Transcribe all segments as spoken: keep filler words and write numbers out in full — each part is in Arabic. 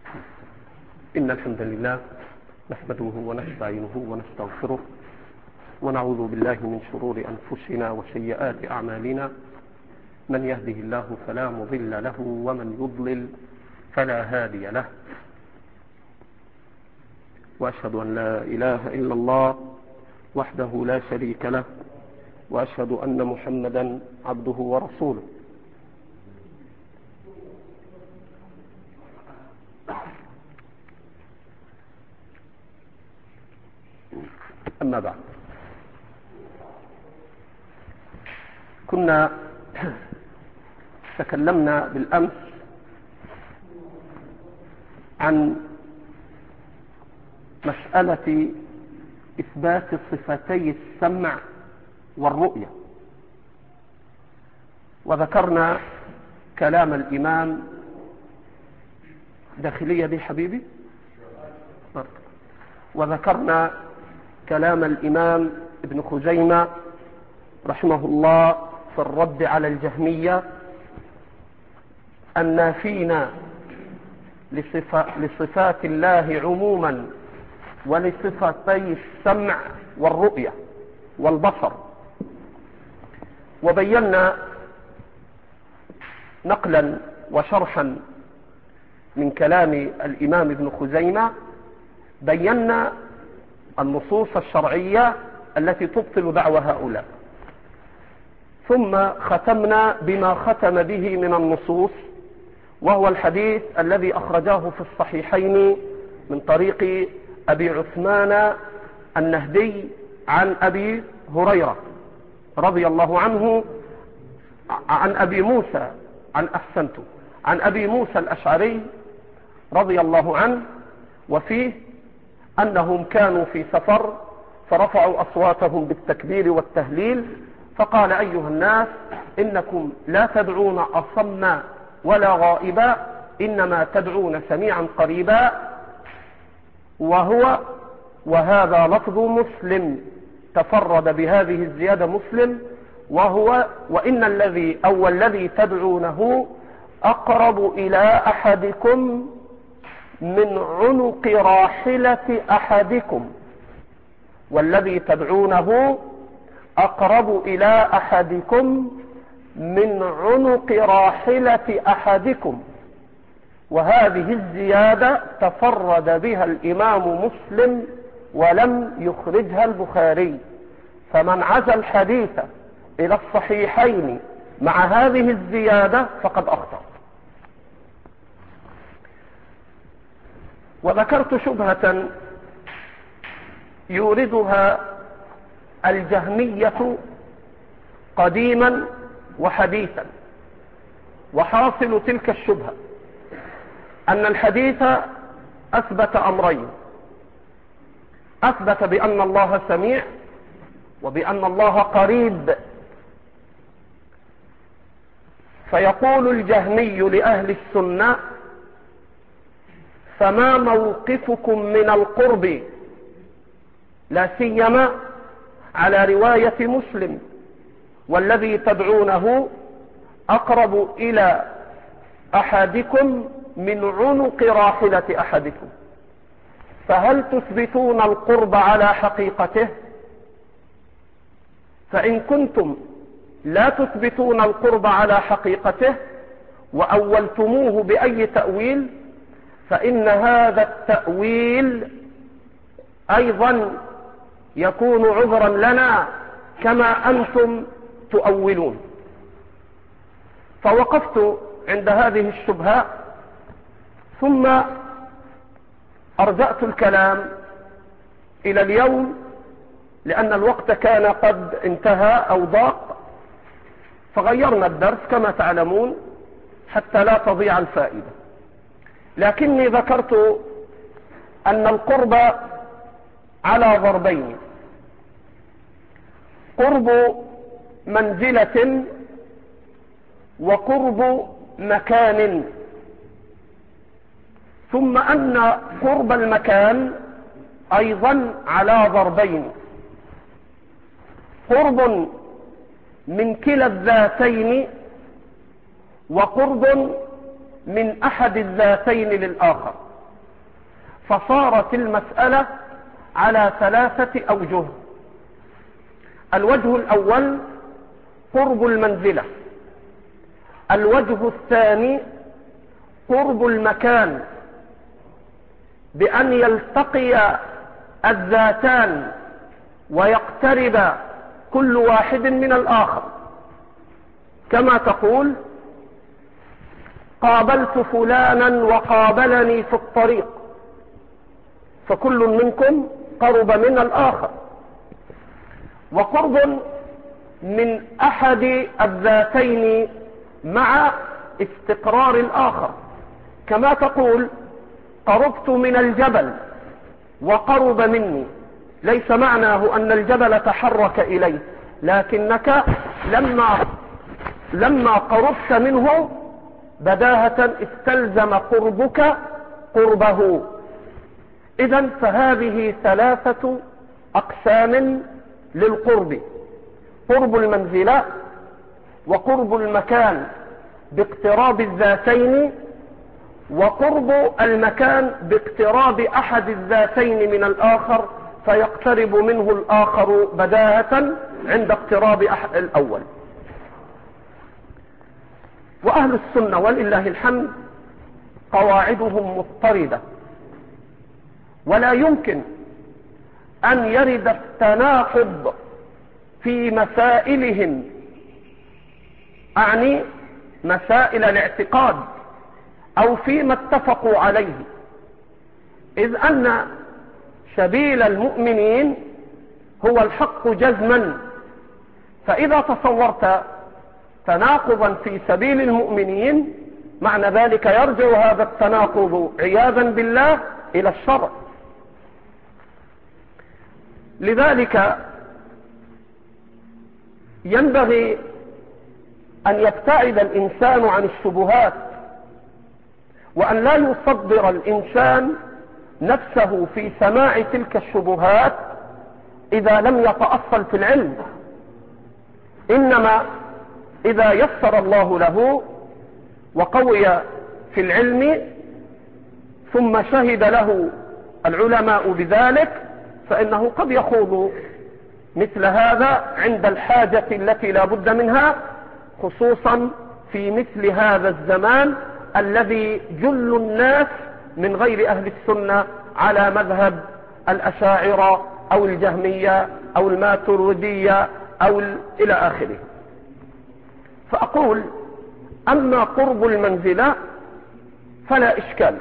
إن الحمد لله نحمده ونستعينه ونستغفره ونعوذ بالله من شرور أنفسنا وسيئات أعمالنا. من يهده الله فلا مضل له ومن يضلل فلا هادي له، وأشهد أن لا إله إلا الله وحده لا شريك له، وأشهد أن محمدا عبده ورسوله. أما بعد، كنا تكلمنا بالأمس عن مسألة إثبات صفتي السمع والرؤية، وذكرنا كلام الإمام داخلية دي حبيبي وذكرنا كلام الإمام ابن خزيمة رحمه الله في الرد على الجهمية النافين لصفات الله عموما ولصفتي السمع والرؤية والبصر. وبينا نقلا وشرحا من كلام الإمام ابن خزيمة، بينا النصوص الشرعية التي تبطل دعوى هؤلاء، ثم ختمنا بما ختم به من النصوص، وهو الحديث الذي أخرجاه في الصحيحين من طريق أبي عثمان النهدي عن أبي هريرة رضي الله عنه، عن أبي موسى عن أحسنته عن أبي موسى الأشعري رضي الله عنه، وفيه أنهم كانوا في سفر فرفعوا أصواتهم بالتكبير والتهليل، فقال: أيها الناس، إنكم لا تدعون أصما ولا غائبا، إنما تدعون سميعا قريبا. وهو وهذا لفظ مسلم، تفرد بهذه الزيادة مسلم، وهو وإن الذي أو الذي تدعونه أقرب إلى أحدكم من عنق راحلة أحدكم، والذي تدعونه أقرب إلى أحدكم من عنق راحلة أحدكم. وهذه الزيادة تفرد بها الإمام مسلم ولم يخرجها البخاري، فمن عزى الحديث إلى الصحيحين مع هذه الزيادة فقد أخطأ. وذكرت شبهة يوردها الجهمية قديما وحديثا، وحاصل تلك الشبهة أن الحديث أثبت أمرين: أثبت بأن الله سميع وبأن الله قريب. فيقول الجهمي لأهل السنة: فما موقفكم من القرب، لا سيما على رواية مسلم: والذي تدعونه أقرب إلى أحدكم من عنق راحلة أحدكم، فهل تثبتون القرب على حقيقته؟ فإن كنتم لا تثبتون القرب على حقيقته وأولتموه بأي تأويل، فإن هذا التأويل أيضا يكون عذرا لنا كما أنتم تؤولون. فوقفت عند هذه الشبهة، ثم أرجعت الكلام إلى اليوم لأن الوقت كان قد انتهى أو ضاق، فغيرنا الدرس كما تعلمون حتى لا تضيع الفائدة. لكني ذكرت أن القرب على ضربين: قرب منزلة وقرب مكان، ثم أن قرب المكان أيضا على ضربين: قرب من كلا الذاتين وقرب من أحد الذاتين للآخر. فصارت المسألة على ثلاثة أوجه. الوجه الأول قرب المنزلة، الوجه الثاني قرب المكان، بأن يلتقي الذاتان ويقترب كل واحد من الآخر، كما تقول قابلت فلانا وقابلني في الطريق، فكل منكم قرب من الآخر. وقرب من أحد الذاتين مع استقرار الآخر، كما تقول قربت من الجبل وقرب مني، ليس معناه أن الجبل تحرك إليه، لكنك لما لما قربت منه بداهة استلزم قربك قربه. إذن فهذه ثلاثة أقسام للقرب: قرب المنزلة، وقرب المكان باقتراب الذاتين، وقرب المكان باقتراب أحد الذاتين من الآخر فيقترب منه الآخر بداهة عند اقتراب أحد الأول. وأهل السنة ولله الحمد قواعدهم مضطردة، ولا يمكن أن يرد التناقض في مسائلهم، أعني مسائل الاعتقاد أو فيما اتفقوا عليه، إذ أن سبيل المؤمنين هو الحق جزما. فإذا تصورت تناقضا في سبيل المؤمنين معنى ذلك يرجع هذا التناقض عياذا بالله إلى الشرع. لذلك ينبغي أن يبتعد الإنسان عن الشبهات، وأن لا يصدر الإنسان نفسه في سماع تلك الشبهات إذا لم يتأصل في العلم، إنما إذا يسر الله له وقوي في العلم ثم شهد له العلماء بذلك فإنه قد يخوض مثل هذا عند الحاجة التي لا بد منها، خصوصا في مثل هذا الزمان الذي جل الناس من غير أهل السنة على مذهب الأشاعرة أو الجهمية أو الماتريدية أو إلى آخره. فأقول أما قرب المنزلة فلا إشكال،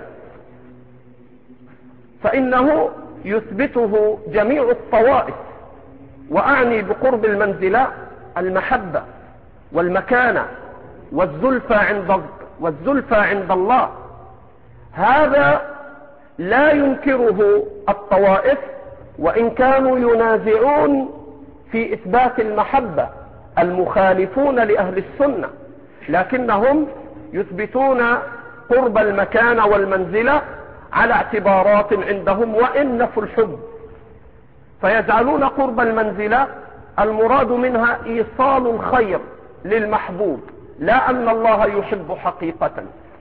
فإنه يثبته جميع الطوائف، وأعني بقرب المنزلة المحبة والمكانة والزلفى عند والزلفى عند الله. هذا لا ينكره الطوائف، وإن كانوا ينازعون في إثبات المحبة المخالفون لأهل السنة، لكنهم يثبتون قرب المكان والمنزلة على اعتبارات عندهم وإن نفوا الحب، فيجعلون قرب المنزلة المراد منها إيصال الخير للمحبوب، لا أن الله يحب حقيقة.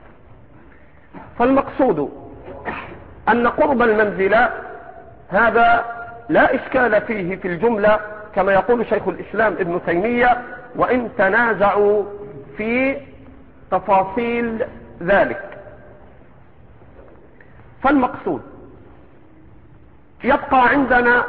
فالمقصود أن قرب المنزلة هذا لا إشكال فيه في الجملة، كما يقول شيخ الإسلام ابن تيمية، وإن تنازعوا في تفاصيل ذلك. فالمقصود يبقى عندنا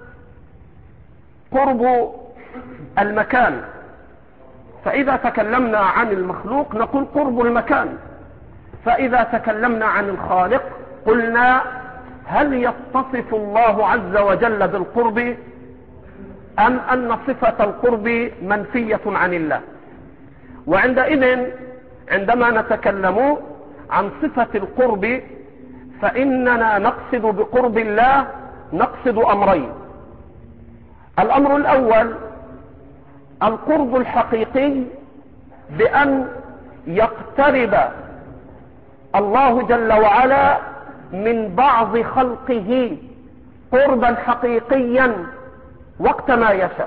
قرب المكان، فإذا تكلمنا عن المخلوق نقول قرب المكان، فإذا تكلمنا عن الخالق قلنا هل يتصف الله عز وجل بالقرب أم أن صفة القرب منفية عن الله؟ وعندئذ عندما نتكلم عن صفة القرب فإننا نقصد بقرب الله نقصد أمرين. الأمر الأول القرب الحقيقي، بأن يقترب الله جل وعلا من بعض خلقه قربا حقيقيا وقت ما يشاء.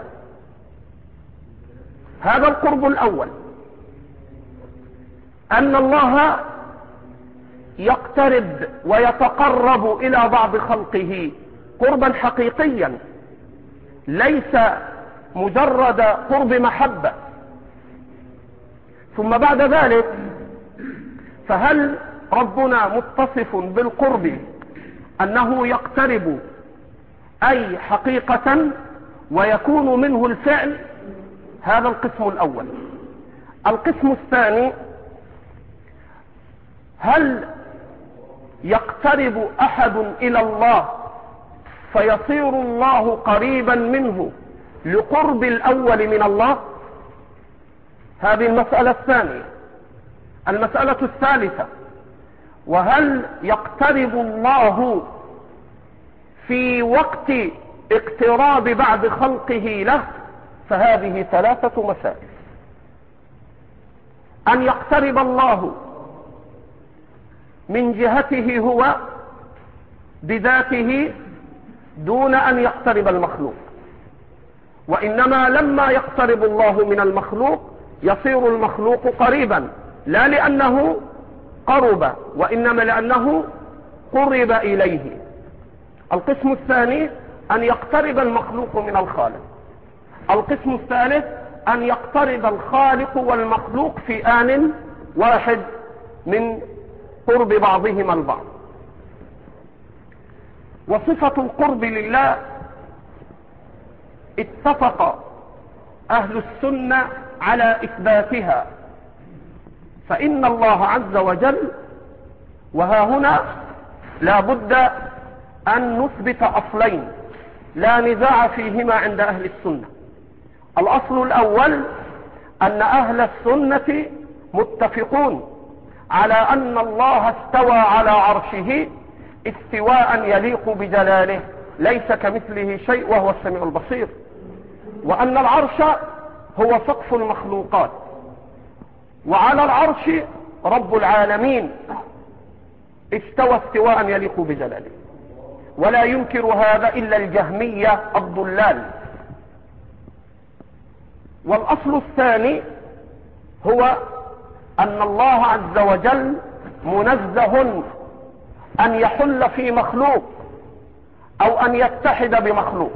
هذا القرب الأول، أن الله يقترب ويتقرب إلى بعض خلقه قربا حقيقيا، ليس مجرد قرب محبة. ثم بعد ذلك فهل ربنا متصف بالقرب أنه يقترب أي حقيقة ويكون منه الفعل؟ هذا القسم الأول. القسم الثاني، هل يقترب أحد إلى الله فيصير الله قريبا منه لقرب الأول من الله؟ هذه المسألة الثانية. المسألة الثالثة، وهل يقترب الله في وقت اقتراب بعض خلقه له؟ فهذه ثلاثة مسائل. أن يقترب الله من جهته هو بذاته دون أن يقترب المخلوق، وإنما لما يقترب الله من المخلوق يصير المخلوق قريبا، لا لأنه قرب وإنما لأنه قرب إليه. القسم الثاني أن يقترب المخلوق من الخالق. القسم الثالث أن يقترب الخالق والمخلوق في آن واحد من قرب بعضهما البعض. وصفة القرب لله اتفق أهل السنة على إثباتها، فإن الله عز وجل، وها هنا لا بد أن نثبت أصلين لا نزاع فيهما عند أهل السنة. الأصل الأول أن أهل السنة متفقون على أن الله استوى على عرشه استواء يليق بجلاله، ليس كمثله شيء وهو السميع البصير، وأن العرش هو سقف المخلوقات، وعلى العرش رب العالمين استوى استواء يليق بجلاله، ولا ينكر هذا إلا الجهمية الضلال. والأصل الثاني هو أن الله عز وجل منزه أن يحل في مخلوق أو أن يتحد بمخلوق،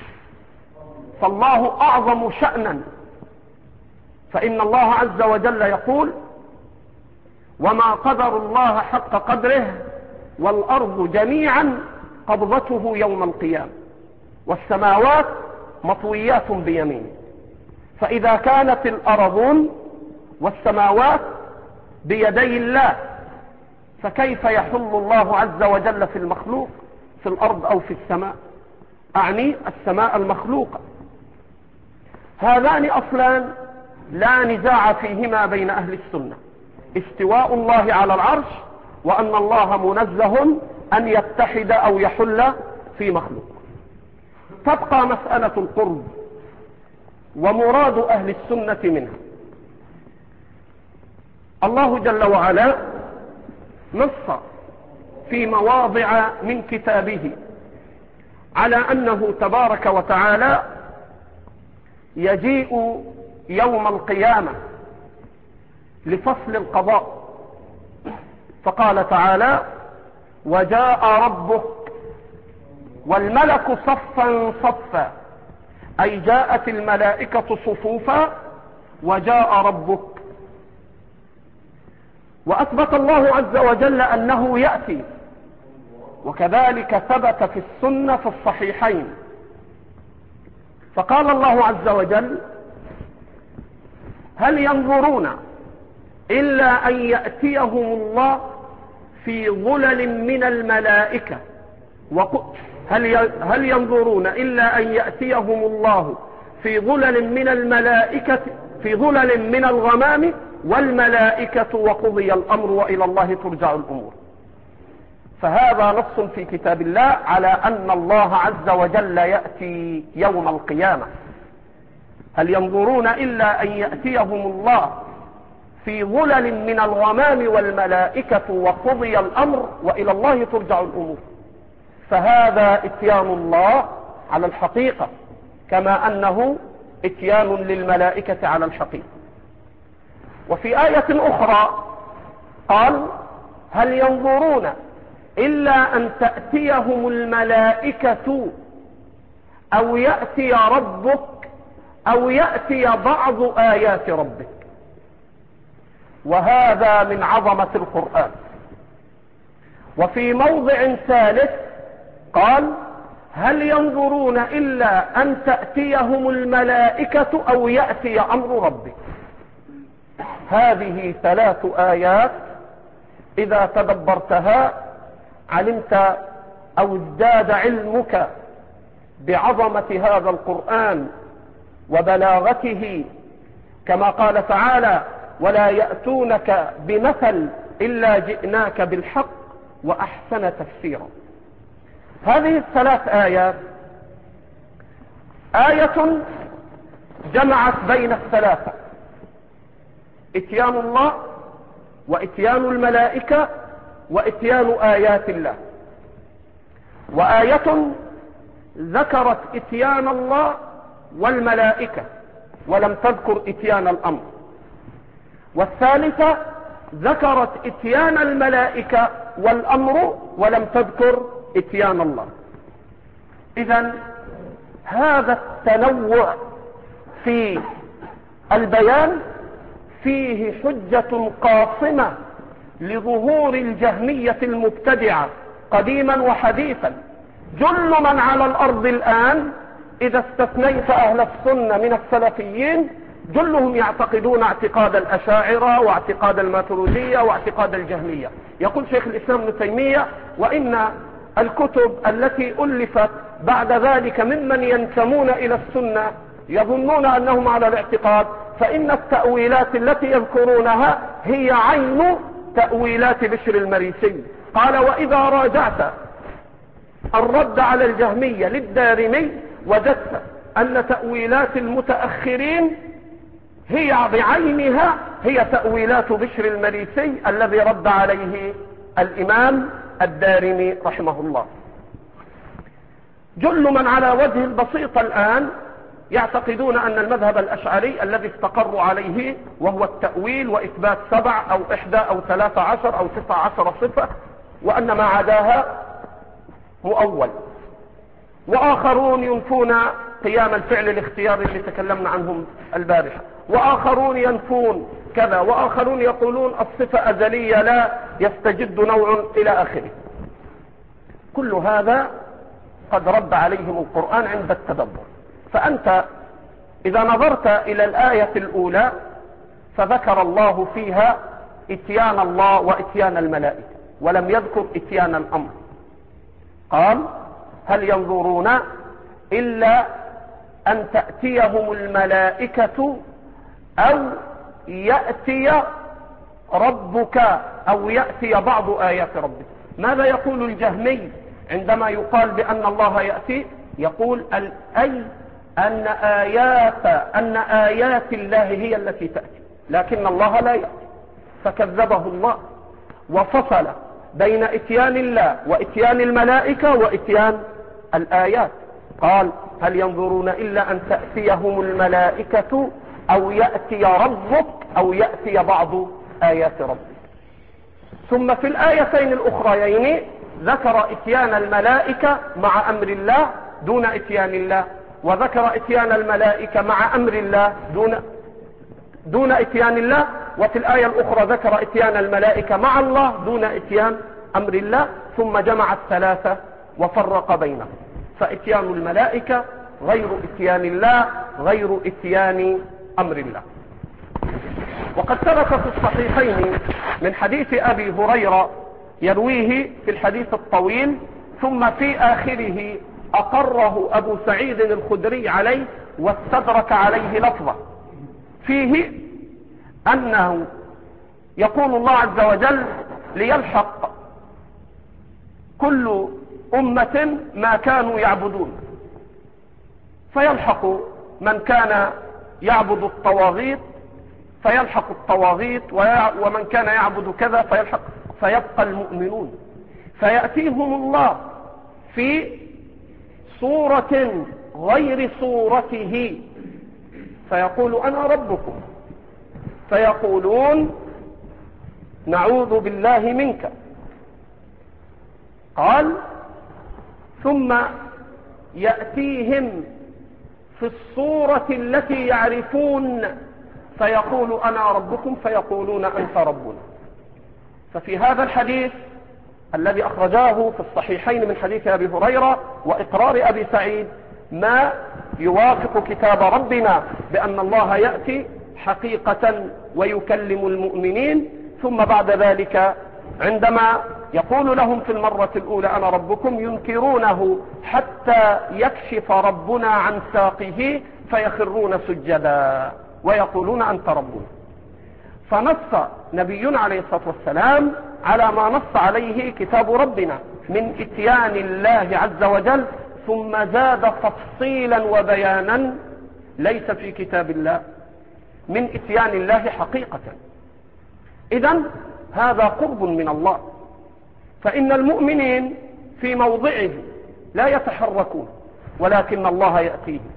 فالله أعظم شأنا، فإن الله عز وجل يقول: وما قدر الله حق قدره والأرض جميعا قبضته يوم القيامة والسماوات مطويات بيمينه. فإذا كانت الأرضون والسماوات بيدي الله، فكيف يحل الله عز وجل في المخلوق، في الأرض أو في السماء؟ أعني السماء المخلوقة. هذان أصلان لا نزاع فيهما بين أهل السنة: استواء الله على العرش، وأن الله منزه أن يتحد أو يحل في مخلوق. تبقى مسألة القرب ومراد أهل السنة منها. الله جل وعلا نص في مواضع من كتابه على أنه تبارك وتعالى يجيء يوم القيامة لفصل القضاء، فقال تعالى: وجاء ربك والملك صفا صفا، أي جاءت الملائكة صفوفا وجاء ربك. وأثبت الله عز وجل أنه يأتي، وكذلك ثبت في السنة في الصحيحين. فقال الله عز وجل: هل ينظرون إلا أن يأتيهم الله في ظلل من الملائكة هل هل ينظرون إلا أن يأتيهم الله في ظلل من الملائكة في ظلل من الغمام والملائكة وقضي الأمر وإلى الله ترجع الأمور. فهذا نص في كتاب الله على أن الله عز وجل يأتي يوم القيامة. هل ينظرون إلا أن يأتيهم الله في ظلل من الغمام والملائكة وقضي الأمر وإلى الله ترجع الأمور. فهذا اتيان الله على الحقيقة، كما أنه اتيان للملائكة على الحقيقة. وفي آية أخرى قال: هل ينظرون إلا أن تأتيهم الملائكة أو يأتي ربك أو يأتي بعض آيات ربك. وهذا من عظمة القرآن. وفي موضع ثالث قال هل ينظرون إلا أن تأتيهم الملائكة أو يأتي أمر ربك. هذه ثلاث آيات إذا تدبرتها علمت أو ازداد علمك بعظمة هذا القرآن وبلاغته، كما قال تعالى ولا يأتونك بمثل إلا جئناك بالحق وأحسن تفسيرا. هذه الثلاث آيات آية جمعت بين الثلاثة، اتيان الله واتيان الملائكة واتيان آيات الله. وآية ذكرت اتيان الله والملائكة ولم تذكر اتيان الأمر، والثالثة ذكرت اتيان الملائكة والأمر ولم تذكر اتيان الله. إذن هذا التنوع في البيان فيه حجة قاصمة لظهور الجهمية المبتدعة قديما وحديثا. جل من على الأرض الآن إذا استثنيت أهل السنة من السلفيين جلهم يعتقدون اعتقاد الأشاعرة واعتقاد الماتريدية واعتقاد الجهمية. يقول شيخ الإسلام ابن تيمية وإن الكتب التي ألفت بعد ذلك ممن ينتمون إلى السنة يظنون أنهم على الاعتقاد، فإن التأويلات التي يذكرونها هي عين تأويلات بشر المريسي. قال وإذا راجعت الرد على الجهمية للدارمي وجدت أن تأويلات المتأخرين هي بعينها هي تأويلات بشر المريسي الذي رد عليه الإمام الدارمي رحمه الله. جل من على وجه البسيط الآن يعتقدون أن المذهب الأشعري الذي استقروا عليه وهو التأويل وإثبات سبع أو إحدى أو ثلاثة عشر أو تسعة عشر صفة وأن ما عداها مؤول. وآخرون ينفون قيام الفعل الاختياري اللي تكلمنا عنهم البارحة، وآخرون ينفون كذا، وآخرون يقولون الصفة أزلية لا يستجد نوع إلى آخره. كل هذا قد رد عليهم القرآن عند التدبر. فأنت إذا نظرت إلى الآية الأولى فذكر الله فيها اتيان الله واتيان الملائكة ولم يذكر اتيان الأمر. قال هل ينظرون إلا أن تأتيهم الملائكة أو يأتي ربك أو يأتي بعض آيات ربك. ماذا يقول الجهمي عندما يقال بأن الله يأتي؟ يقول أي أن آيات أن آيات الله هي التي تأتي لكن الله لا يأتي، فكذبه الله وفصل بين اتيان الله واتيان الملائكة واتيان الآيات. قال هل ينظرون إلا أن تأتيهم الملائكة أو يأتي ربك أو يأتي بعض آيات ربك. ثم في الآيتين الأخريين ذكر اتيان الملائكة مع أمر الله دون اتيان الله، وذكر اتيان الملائكة مع أمر الله دون دون اتيان الله، وفي الآية الأخرى ذكر اتيان الملائكة مع الله دون اتيان أمر الله، ثم جمع الثلاثة وفرق بينهم. فاتيان الملائكة غير اتيان الله غير اتيان أمر الله. وقد ثبت في الصحيحين من حديث أبي هريرة يرويه في الحديث الطويل ثم في آخره أقره أبو سعيد الخدري عليه واستدرك عليه لفظة فيه أنه يقول الله عز وجل ليلحق كل أمة ما كانوا يعبدون، فيلحق من كان يعبد الطواغيت فيلحق الطواغيت، ومن كان يعبد كذا فيلحق، فيبقى المؤمنون. فيأتيهم الله في صورة غير صورته فيقول أنا ربكم، فيقولون نعوذ بالله منك قال ثم يأتيهم في الصورة التي يعرفون فيقول أنا ربكم فيقولون أنت ربنا. ففي هذا الحديث الذي أخرجاه في الصحيحين من حديث أبي هريرة وإقرار أبي سعيد ما يوافق كتاب ربنا بأن الله يأتي حقيقة ويكلم المؤمنين، ثم بعد ذلك عندما يقول لهم في المرة الأولى أنا ربكم ينكرونه حتى يكشف ربنا عن ساقه فيخرون سجدا ويقولون أنت ربنا. فنص نبينا عليه الصلاة والسلام على ما نص عليه كتاب ربنا من إتيان الله عز وجل، ثم زاد تفصيلا وبيانا ليس في كتاب الله من إتيان الله حقيقة. إذن هذا قرب من الله، فإن المؤمنين في موضعه لا يتحركون ولكن الله يأتيهم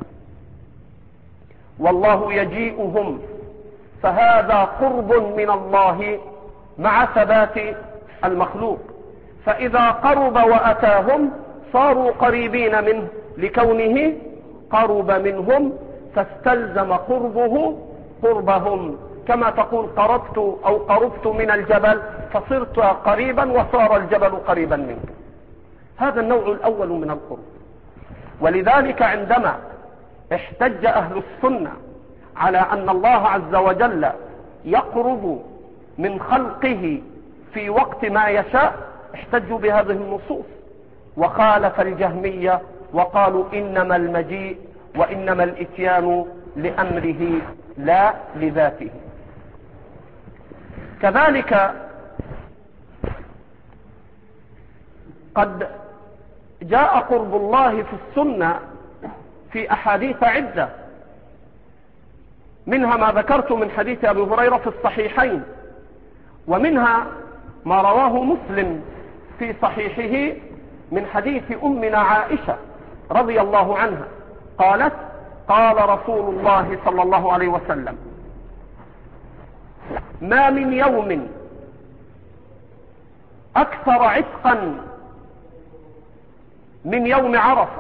والله يجيئهم، فهذا قرب من الله مع ثبات المخلوق. فإذا قرب وأتاهم صاروا قريبين منه لكونه قرب منهم، فاستلزم قربه قربهم، كما تقول قربت أو قربت من الجبل فصرت قريبا وصار الجبل قريبا منك. هذا النوع الأول من القرب. ولذلك عندما احتج أهل السنة على أن الله عز وجل يقرب من خلقه في وقت ما يشاء احتجوا بهذه النصوص، وخالف الجهمية وقالوا إنما المجيء وإنما الإتيان لأمره لا لذاته. كذلك قد جاء قرب الله في السنة في أحاديث عدة، منها ما ذكرت من حديث أبي هريرة في الصحيحين، ومنها ما رواه مسلم في صحيحه من حديث أمنا عائشة رضي الله عنها قالت قال رسول الله صلى الله عليه وسلم ما من يوم أكثر عتقا من يوم عرفة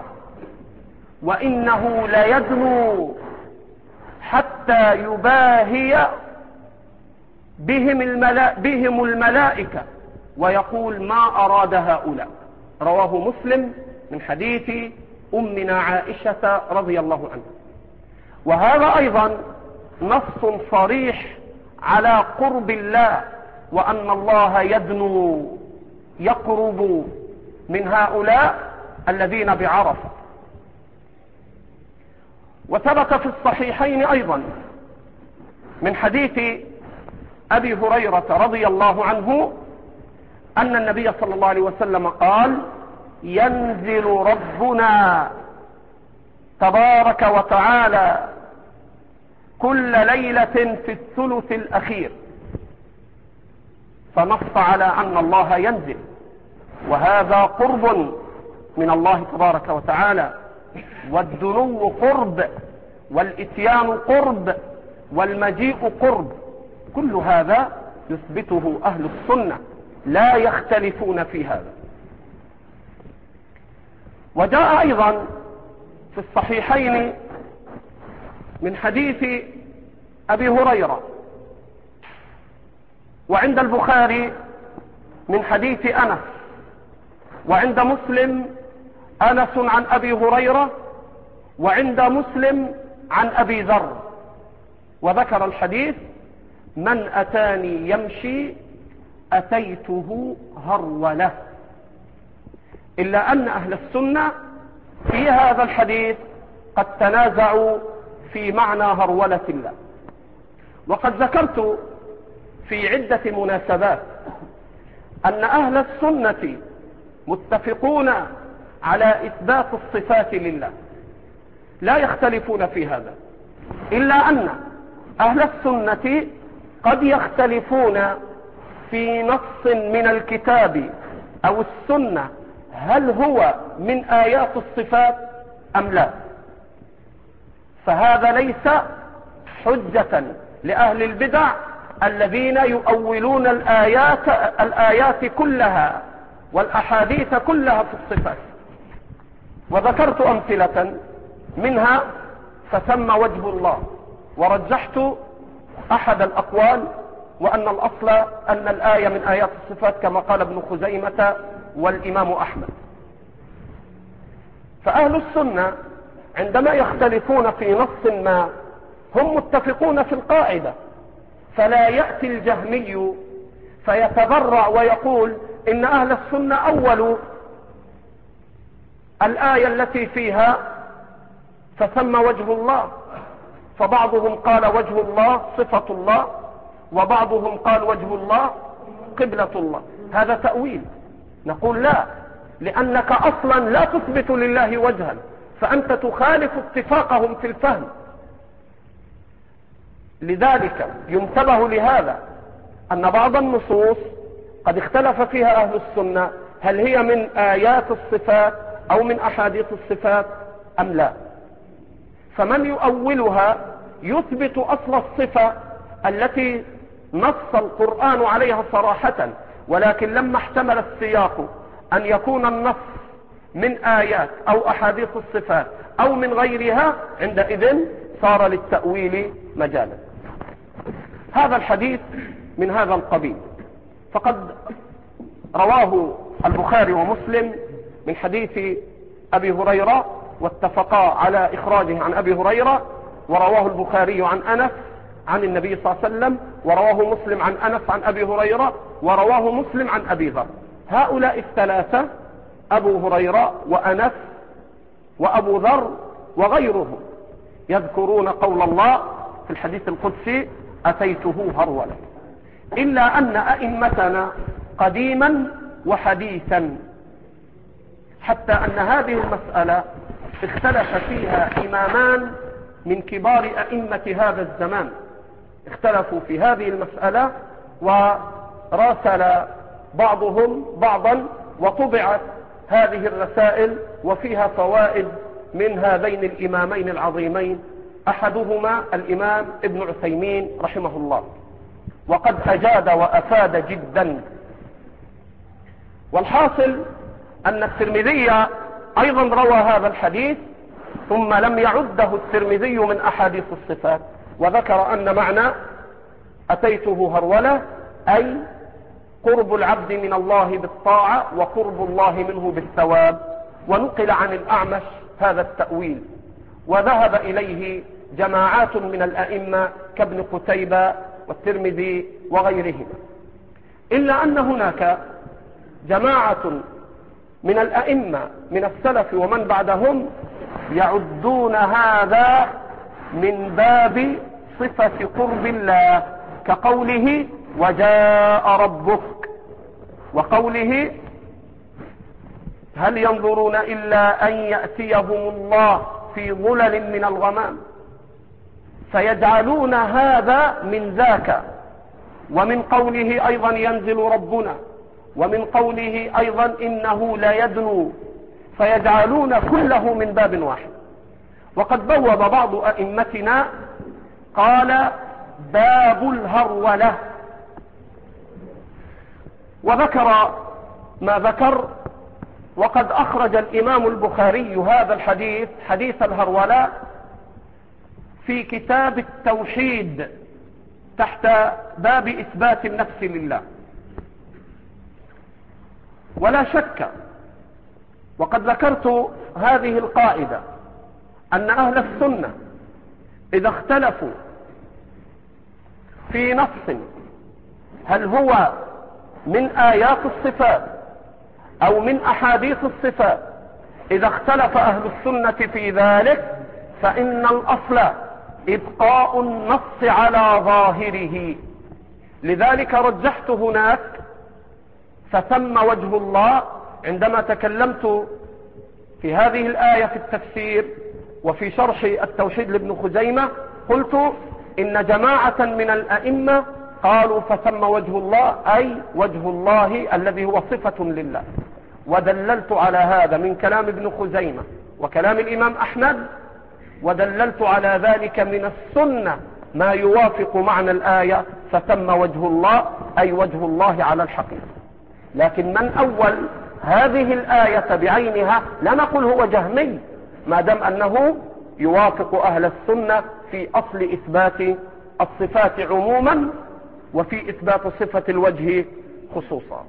وإنه ليدنو حتى يباهي بهم, الملا... بهم الملائكة ويقول ما أراد هؤلاء. رواه مسلم من حديث أمنا عائشة رضي الله عنها. وهذا أيضا نص صريح على قرب الله، وأن الله يدنو يقرب من هؤلاء الذين بعرفة. وثبت في الصحيحين أيضا من حديث أبي هريرة رضي الله عنه أن النبي صلى الله عليه وسلم قال ينزل ربنا تبارك وتعالى كل ليلة في الثلث الأخير، فنص على أن الله ينزل، وهذا قرب من الله تبارك وتعالى، والدنو قرب، والإتيان قرب، والمجيء قرب، كل هذا يثبته أهل السنة لا يختلفون في هذا. وجاء أيضا في الصحيحين من حديث أبي هريرة، وعند البخاري من حديث أنس، وعند مسلم أنس عن أبي هريرة، وعند مسلم عن أبي ذر، وذكر الحديث من أتاني يمشي أتيته هرولة. إلا أن أهل السنة في هذا الحديث قد تنازعوا في معنى هرولة الله. وقد ذكرت في عدة مناسبات أن أهل السنة متفقون على إثبات الصفات لله، لا يختلفون في هذا، إلا أن أهل السنة قد يختلفون في نص من الكتاب أو السنة هل هو من آيات الصفات أم لا. فهذا ليس حجة لأهل البدع الذين يؤولون الآيات, الآيات كلها والأحاديث كلها في الصفات. وذكرت أمثلة منها فثم وجه الله، ورجحت أحد الأقوال وأن الأصل أن الآية من آيات الصفات كما قال ابن خزيمة والإمام أحمد. فأهل السنة عندما يختلفون في نص ما هم متفقون في القاعدة، فلا يأتي الجهمي فيتبرع ويقول إن أهل السنة أولوا الآية التي فيها فثم وجه الله، فبعضهم قال وجه الله صفة الله، وبعضهم قال وجه الله قبلة الله. هذا تأويل. نقول لا، لأنك أصلا لا تثبت لله وجها، فأنت تخالف اتفاقهم في الفهم. لذلك ينتبه لهذا أن بعض النصوص قد اختلف فيها أهل السنة هل هي من آيات الصفات أو من أحاديث الصفات أم لا. فمن يؤولها يثبت أصل الصفة التي نص القرآن عليها صراحة، ولكن لما احتمل السياق أن يكون النص من آيات أو أحاديث الصفات أو من غيرها، عندئذ صار للتأويل مجالا. هذا الحديث من هذا القبيل، فقد رواه البخاري ومسلم من حديث أبي هريرة واتفقا على إخراجه عن أبي هريرة، ورواه البخاري عن أنس عن النبي صلى الله عليه وسلم، ورواه مسلم عن أنس عن أبي هريرة، ورواه مسلم عن أبي ذر. هؤلاء الثلاثة أبو هريرة وأنس وأبو ذر وغيرهم يذكرون قول الله في الحديث القدسي أتيته هرولا، إلا أن أئمتنا قديما وحديثا حتى أن هذه المسألة اختلف فيها إمامان من كبار أئمة هذا الزمان، اختلفوا في هذه المسألة وراسل بعضهم بعضا، وطبعت هذه الرسائل وفيها فوائد من هذين الإمامين العظيمين، أحدهما الإمام ابن عثيمين رحمه الله، وقد أجاد وأفاد جدا. والحاصل أن الترمذي أيضا روى هذا الحديث، ثم لم يعده الترمذي من أحاديث الصفات، وذكر أن معنى أتيته هرولة أي قرب العبد من الله بالطاعة وقرب الله منه بالثواب، ونقل عن الأعمش هذا التأويل، وذهب إليه جماعات من الأئمة كابن قتيبة والترمذي وغيرهم. إلا أن هناك جماعة من الأئمة من السلف ومن بعدهم يعدون هذا من باب صفة قرب الله، كقوله وجاء ربك، وقوله هل ينظرون إلا أن يأتيهم الله في ظلل من الغمام، فيجعلون هذا من ذاك. ومن قوله أيضا ينزل ربنا، ومن قوله أيضا إنه لا يدنو، فيجعلون كله من باب واحد. وقد بوب بعض أئمتنا قال باب الهرولة، وذكر ما ذكر. وقد أخرج الإمام البخاري هذا الحديث حديث الهرولة في كتاب التوحيد تحت باب إثبات النفس لله. ولا شك، وقد ذكرت هذه القاعدة، أن أهل السنة إذا اختلفوا في نص هل هو من آيات الصفات أو من أحاديث الصفات، إذا اختلف أهل السنة في ذلك فإن الأصل إبقاء النص على ظاهره. لذلك رجحت هناك فثم وجه الله عندما تكلمت في هذه الآية في التفسير وفي شرح التوحيد لابن خزيمة، قلت إن جماعة من الأئمة قالوا فثم وجه الله أي وجه الله الذي هو صفة لله، ودللت على هذا من كلام ابن خزيمة وكلام الإمام أحمد، ودللت على ذلك من السنة ما يوافق معنى الآية فثم وجه الله أي وجه الله على الحقيقة. لكن من أول هذه الآية بعينها لا نقول هو جهمي، ما دام أنه يوافق أهل السنة في أصل إثبات الصفات عموما وفي إثبات صفة الوجه خصوصا.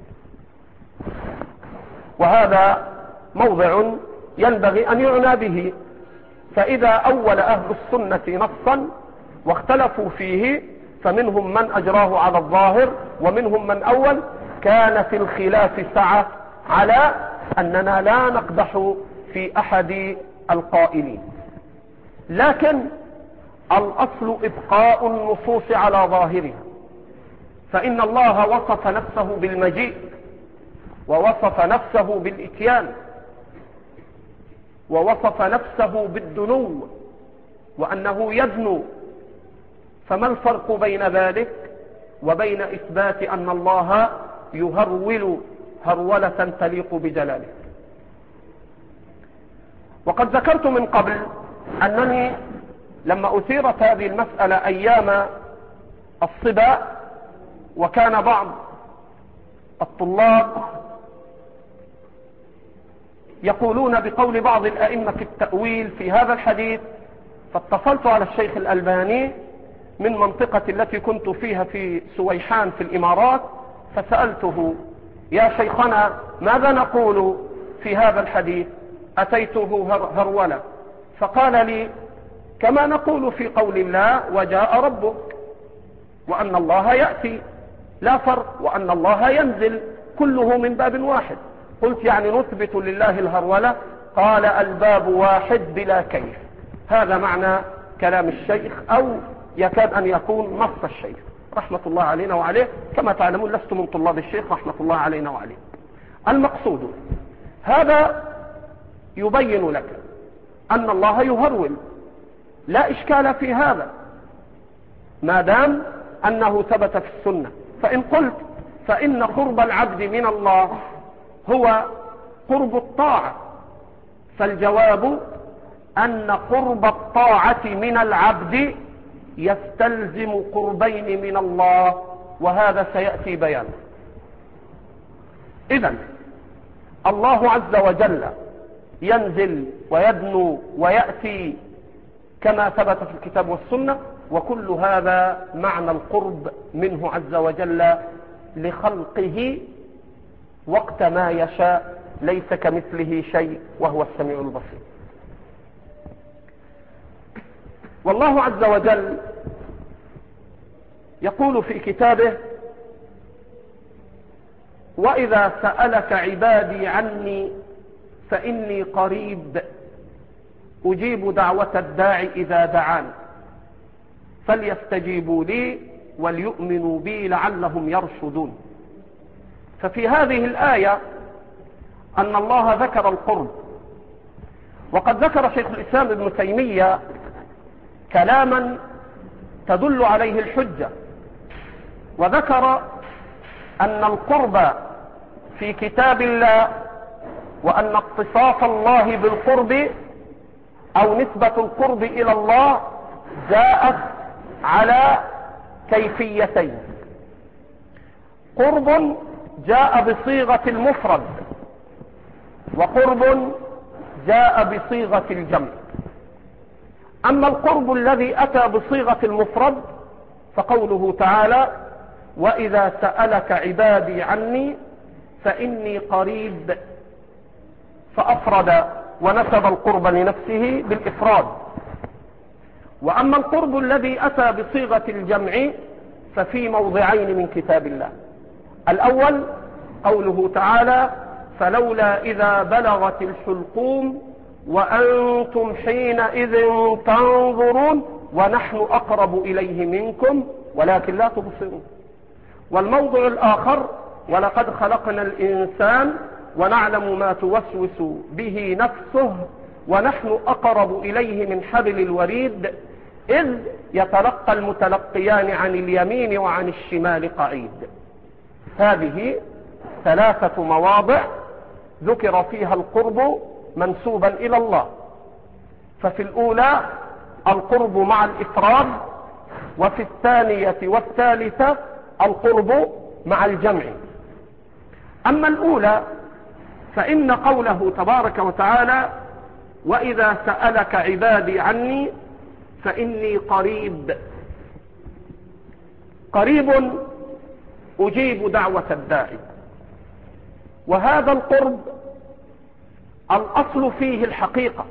وهذا موضع ينبغي أن يعنى به، فإذا أول أهل السنة نصا واختلفوا فيه فمنهم من أجراه على الظاهر ومنهم من أول، كان في الخلاف سعة على أننا لا نقدح في أحد القائلين، لكن الأصل إبقاء النصوص على ظاهرها. فإن الله وصف نفسه بالمجيء، ووصف نفسه بالإتيان، ووصف نفسه بالدنو وأنه يدنو، فما الفرق بين ذلك وبين إثبات أن الله يهرول هرولة تليق بجلاله؟ وقد ذكرت من قبل أنني لما أثيرت هذه المسألة أيام الصبا، وكان بعض الطلاب يقولون بقول بعض الأئمة في التأويل في هذا الحديث، فاتصلت على الشيخ الألباني من منطقة التي كنت فيها في سويحان في الإمارات، فسألته: يا شيخنا ماذا نقول في هذا الحديث؟ أتيته هرولة. فقال لي: كما نقول في قول الله وجاء ربك، وأن الله يأتي لا فرق، وأن الله ينزل، كله من باب واحد. قلت: يعني نثبت لله الهرولة؟ قال: الباب واحد بلا كيف. هذا معنى كلام الشيخ، أو يكاد أن يكون نص الشيخ رحمة الله علينا وعليه. كما تعلمون لست من طلاب الشيخ رحمة الله علينا وعليه. المقصود هذا يبين لك أن الله يهرول، لا إشكال في هذا ما دام أنه ثبت في السنة. فإن قلت فإن قرب العبد من الله هو قرب الطاعة، فالجواب أن قرب الطاعة من العبد يستلزم قربين من الله، وهذا سيأتي بيانه. إذن الله عز وجل ينزل ويدنو ويأتي كما ثبت في الكتاب والسنة، وكل هذا معنى القرب منه عز وجل لخلقه وقت ما يشاء، ليس كمثله شيء وهو السميع البصير. والله عز وجل يقول في كتابه: وإذا سألك عبادي عني فإني قريب أجيب دعوة الداعي إذا دعان فليستجيبوا لي وليؤمنوا بي لعلهم يرشدون. ففي هذه الآية أن الله ذكر القرب، وقد ذكر شيخ الإسلام ابن تيمية كلاما تدل عليه الحجة، وذكر أن القرب في كتاب الله، وأن اتصاف الله بالقرب أو نسبة القرب إلى الله جاءت على كيفيتين: قرب جاء بصيغة المفرد، وقرب جاء بصيغة الجمع. أما القرب الذي أتى بصيغة المفرد فقوله تعالى: وإذا سألك عبادي عني فإني قريب، فأفرد ونسب القرب لنفسه بالإفراد. وأما القرب الذي أتى بصيغة الجمع ففي موضعين من كتاب الله: الأول قوله تعالى: فلولا إذا بلغت الحلقوم وأنتم حينئذ تنظرون ونحن أقرب إليه منكم ولكن لا تبصرون. والموضع الآخر: ولقد خلقنا الإنسان ونعلم ما توسوس به نفسه ونحن أقرب إليه من حبل الوريد إذ يتلقى المتلقيان عن اليمين وعن الشمال قعيد. هذه ثلاثة مواضع ذكر فيها القرب منسوبا إلى الله. ففي الأولى القرب مع الإفراد، وفي الثانية والثالثة القرب مع الجمع. أما الأولى فإن قوله تبارك وتعالى: وإذا سألك عبادي عني فإني قريب، قريب أجيب دعوة الداعي. وهذا القرب الأصل فيه الحقيقة،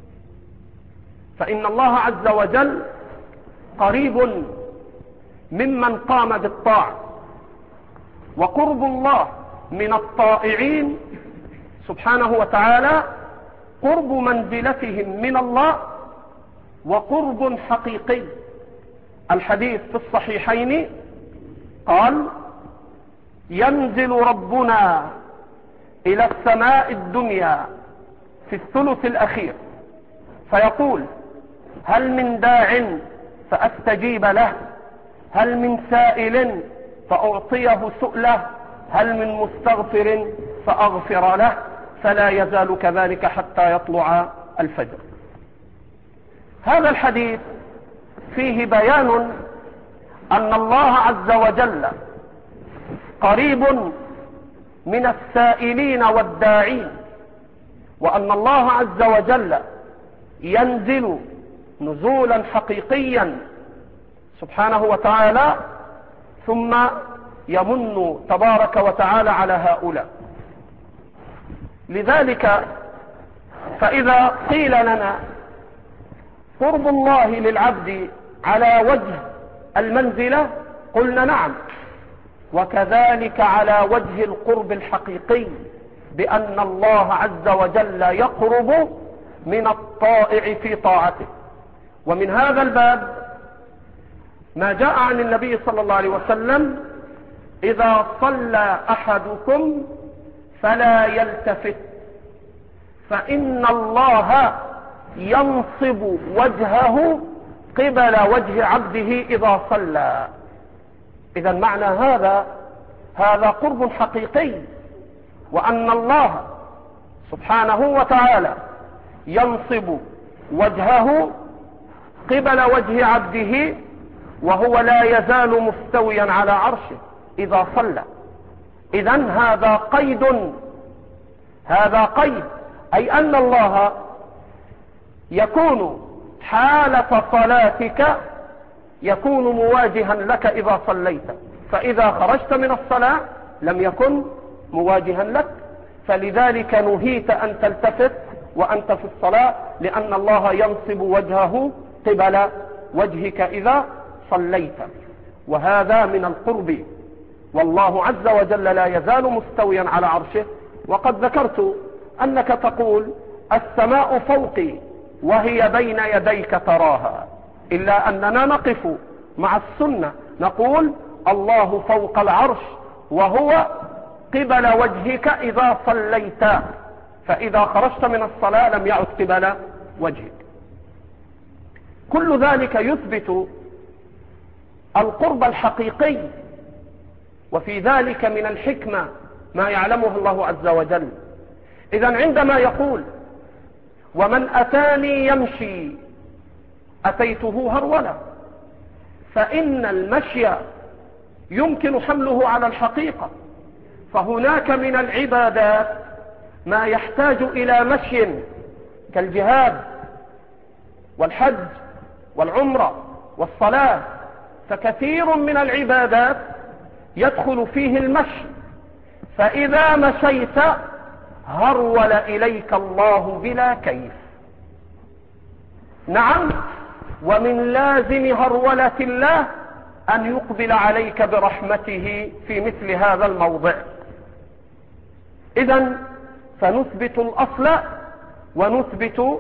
فإن الله عز وجل قريب ممن قام بالطاعة، وقرب الله من الطائعين سبحانه وتعالى قرب منزلتهم من الله وقرب حقيقي. الحديث في الصحيحين قال: ينزل ربنا إلى السماء الدنيا في الثلث الأخير فيقول: هل من داع فأستجيب له، هل من سائل فأعطيه سؤله، هل من مستغفر فأغفر له، فلا يزال كذلك حتى يطلع الفجر. هذا الحديث فيه بيان أن الله عز وجل قريب من السائلين والداعين، وأن الله عز وجل ينزل نزولا حقيقيا سبحانه وتعالى، ثم يمن تبارك وتعالى على هؤلاء. لذلك فإذا قيل لنا قرب الله للعبد على وجه المنزلة قلنا نعم، وكذلك على وجه القرب الحقيقي، بأن الله عز وجل يقرب من الطائع في طاعته. ومن هذا الباب ما جاء عن النبي صلى الله عليه وسلم: إذا صلى أحدكم فلا يلتفت فإن الله ينصب وجهه قبل وجه عبده إذا صلى. إذا معنى هذا هذا قرب حقيقي، وأن الله سبحانه وتعالى ينصب وجهه قبل وجه عبده وهو لا يزال مستويا على عرشه إذا صلى. إذن هذا قيد، هذا قيد، أي أن الله يكون حالة صلاتك يكون مواجها لك إذا صليت، فإذا خرجت من الصلاة لم يكن مواجها لك، فلذلك نهيت أن تلتفت وأنت في الصلاة، لأن الله ينصب وجهه قبل وجهك إذا صليت. وهذا من القرب، والله عز وجل لا يزال مستويا على عرشه. وقد ذكرت أنك تقول: السماء فوقي وهي بين يديك تراها، إلا أننا نقف مع السنة نقول: الله فوق العرش وهو قبل وجهك إذا صليت، فإذا خرجت من الصلاة لم يعد قبل وجهك. كل ذلك يثبت القرب الحقيقي، وفي ذلك من الحكمة ما يعلمه الله عز وجل. إذن عندما يقول: ومن أتاني يمشي أتيته هرولا، فإن المشي يمكن حمله على الحقيقة، فهناك من العبادات ما يحتاج إلى مشي كالجهاد والحج والعمرة والصلاة، فكثير من العبادات يدخل فيه المشي، فإذا مشيت هرول إليك الله بلا كيف. نعم، ومن لازم هرولة الله أن يقبل عليك برحمته في مثل هذا الموضع. إذن فنثبت الأصل ونثبت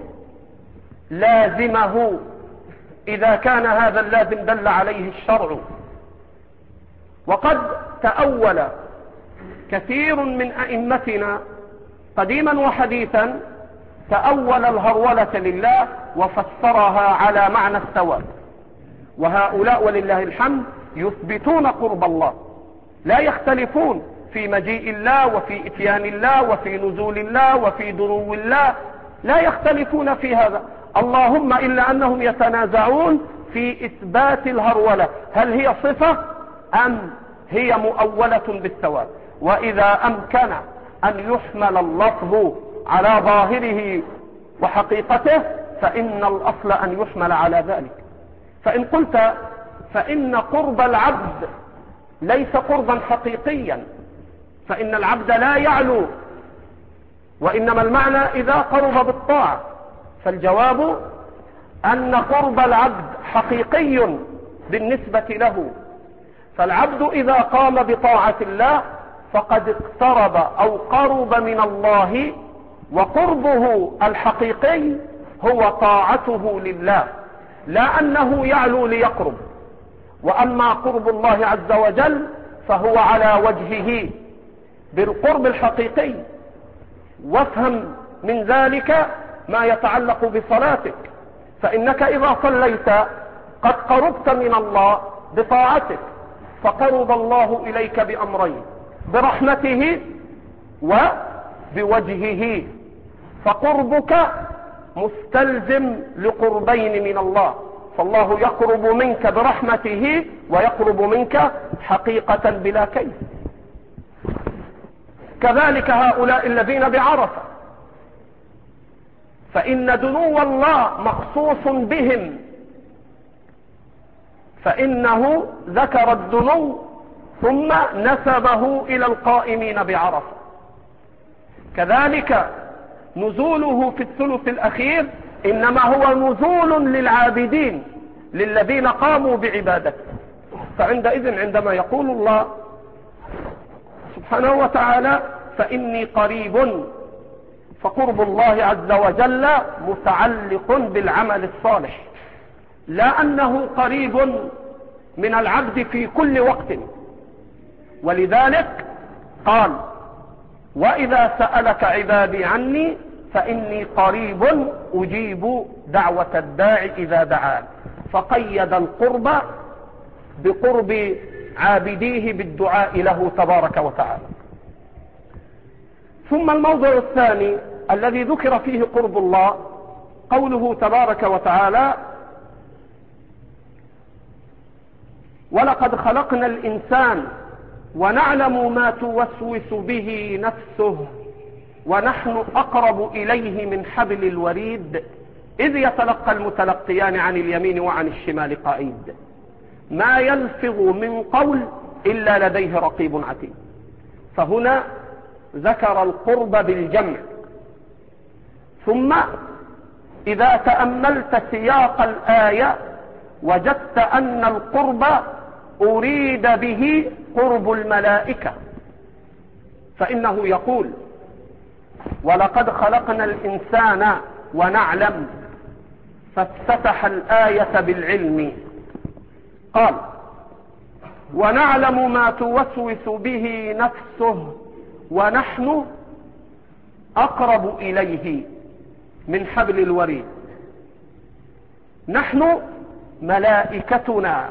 لازمه إذا كان هذا اللازم دل عليه الشرع. وقد تأول كثير من أئمتنا قديما وحديثا تأول الهرولة لله وفسرها على معنى الثواب، وهؤلاء ولله الحمد يثبتون قرب الله، لا يختلفون في مجيء الله وفي اتيان الله وفي نزول الله وفي درو الله، لا يختلفون في هذا، اللهم إلا أنهم يتنازعون في إثبات الهرولة، هل هي صفة أم هي مؤولة بالثواب. وإذا أمكن أن يحمل اللفظ على ظاهره وحقيقته فإن الأصل أن يحمل على ذلك. فإن قلت فإن قرب العبد ليس قربا حقيقيا، فإن العبد لا يعلو، وإنما المعنى إذا قرب بالطاعة، فالجواب أن قرب العبد حقيقي بالنسبة له. فالعبد إذا قام بطاعة الله فقد اقترب أو قرب من الله، وقربه الحقيقي هو طاعته لله، لا أنه يعلو ليقرب. وأما قرب الله عز وجل فهو على وجهه بالقرب الحقيقي. وافهم من ذلك ما يتعلق بصلاتك، فإنك إذا صليت قد قربت من الله بطاعتك، فقرب الله إليك بأمرين: برحمته وبوجهه. فقربك مستلزم لقربين من الله، فالله يقرب منك برحمته ويقرب منك حقيقة بلا كيف. كذلك هؤلاء الذين بعرفة، فإن دنو الله مخصوص بهم، فإنه ذكر الدنو ثم نسبه إلى القائمين بعرفة. كذلك نزوله في الثلث الأخير إنما هو نزول للعابدين، للذين قاموا بعبادته. فعندئذ عندما يقول الله سبحانه وتعالى فإني قريب، فقرب الله عز وجل متعلق بالعمل الصالح، لا أنه قريب من العبد في كل وقت. ولذلك قال: وإذا سألك عبادي عني فإني قريب أجيب دعوة الداعي إذا دعان، فقيد القرب بقرب عابديه بالدعاء له تبارك وتعالى. ثم الموضع الثاني الذي ذكر فيه قرب الله قوله تبارك وتعالى: ولقد خلقنا الإنسان ونعلم ما توسوس به نفسه ونحن أقرب إليه من حبل الوريد إذ يتلقى المتلقيان عن اليمين وعن الشمال قعيد ما يلفظ من قول إلا لديه رقيب عتيد. فهنا ذكر القرب بالجمع. ثم إذا تأملت سياق الآية وجدت أن القرب أريد به قرب الملائكة، فإنه يقول: ولقد خلقنا الإنسان ونعلم، فافتتح الآية بالعلم، قال: ونعلم ما توسوس به نفسه ونحن أقرب إليه من حبل الوريد. نحن ملائكتنا،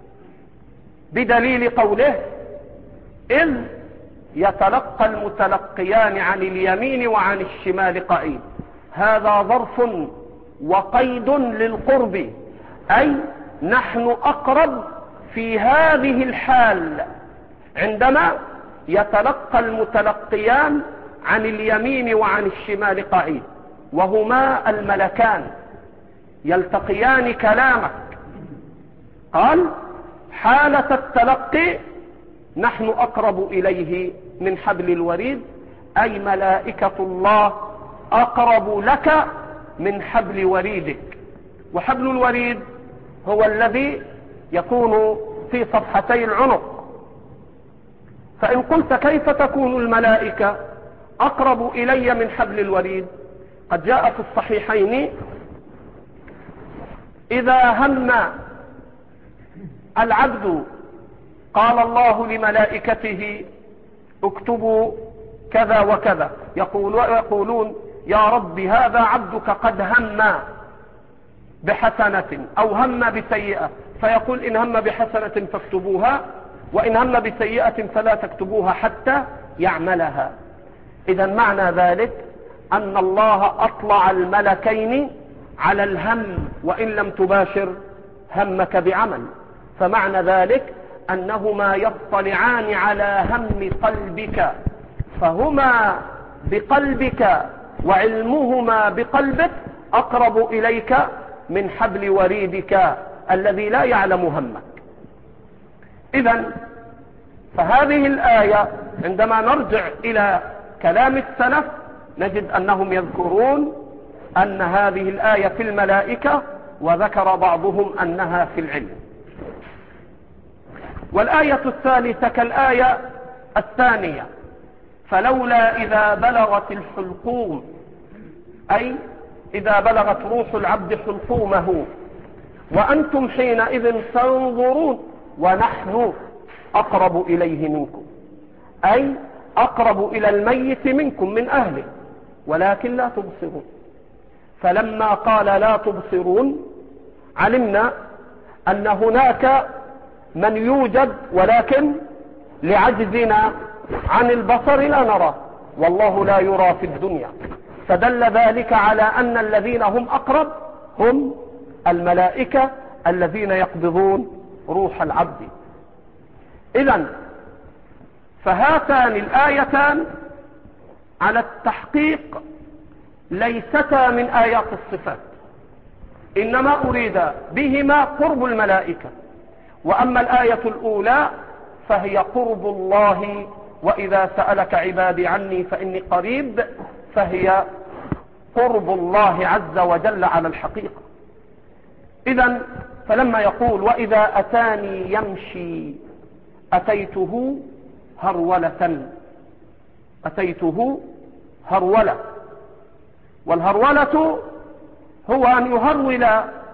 بدليل قوله: إذ يتلقى المتلقيان عن اليمين وعن الشمال قعيد. هذا ظرف وقيد للقرب، أي نحن أقرب في هذه الحال عندما يتلقى المتلقيان عن اليمين وعن الشمال قعيد، وهما الملكان يلتقيان كلامك. قال: حالة التلقي نحن أقرب إليه من حبل الوريد، أي ملائكة الله أقرب لك من حبل وريدك. وحبل الوريد هو الذي يكون في صفحتي العنق. فإن قلت كيف تكون الملائكة أقرب إلي من حبل الوريد؟ قد جاء في الصحيحين: إذا هم العبد قال الله لملائكته: اكتبوا كذا وكذا، يقول يقولون: يا رب هذا عبدك قد هم بحسنة أو هم بسيئة، فيقول: إن هم بحسنة فاكتبوها، وإن هم بسيئة فلا تكتبوها حتى يعملها. إذا معنى ذلك أن الله أطلع الملكين على الهم وإن لم تباشر همك بعمل، فمعنى ذلك أنهما يطلعان على هم قلبك فهما بقلبك وعلمهما بقلبك أقرب إليك من حبل وريدك الذي لا يعلم همك. إذن فهذه الآية عندما نرجع إلى كلام السلف نجد أنهم يذكرون أن هذه الآية في الملائكة، وذكر بعضهم أنها في العلم. والآية الثالثة كالآية الثانية: فلولا إذا بلغت الحلقوم، أي إذا بلغت روح العبد حلقومه وأنتم حينئذ تنظرون ونحن أقرب إليه منكم، أي أقرب إلى الميت منكم من أهله ولكن لا تبصرون. فلما قال لا تبصرون علمنا أن هناك من يوجد ولكن لعجزنا عن البصر لا نرى، والله لا يرى في الدنيا، فدل ذلك على أن الذين هم أقرب هم الملائكة الذين يقبضون روح العبد. إذن فهاتان الآيتان على التحقيق ليستا من آيات الصفات، إنما أريد بهما قرب الملائكة. وأما الآية الأولى فهي قرب الله، وإذا سألك عبادي عني فإني قريب، فهي قرب الله عز وجل على الحقيقة. إذن فلما يقول وإذا أتاني يمشي أتيته هرولة، أتيته هرولة، والهرولة هو أن يهرول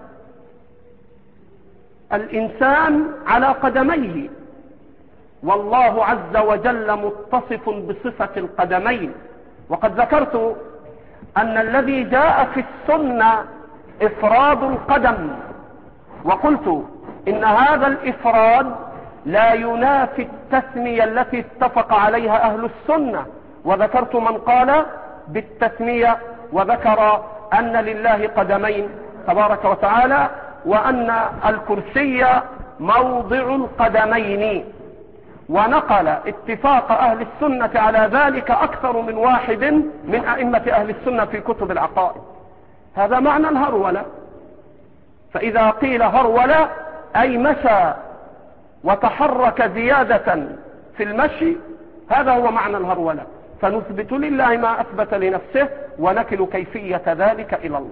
الإنسان على قدميه، والله عز وجل متصف بصفة القدمين. وقد ذكرت أن الذي جاء في السنة إفراد القدم، وقلت إن هذا الإفراد لا ينافي التثنية التي اتفق عليها أهل السنة، وذكرت من قال بالتثنية وذكر أن لله قدمين تبارك وتعالى، وأن الكرسي موضع القدمين، ونقل اتفاق أهل السنة على ذلك أكثر من واحد من أئمة أهل السنة في كتب العقائد. هذا معنى الهرولة. فإذا قيل هرولة أي مشى وتحرك زيادة في المشي، هذا هو معنى الهرولة. فنثبت لله ما أثبت لنفسه ونكل كيفية ذلك إلى الله.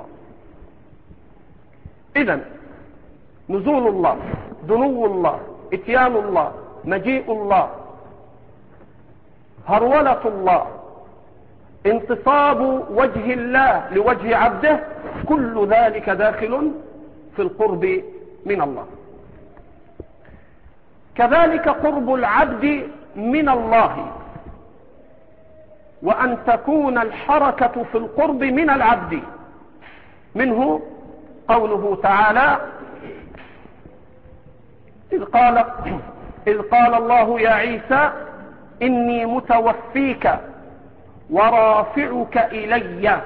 إذن نزول الله، دنو الله، اتيان الله، مجيء الله، هرولة الله، انتصاب وجه الله لوجه عبده، كل ذلك داخل في القرب من الله. كذلك قرب العبد من الله، وأن تكون الحركة في القرب من العبد منه قوله تعالى إذ قال, إذ قال الله يا عيسى إني متوفيك ورافعك إلي،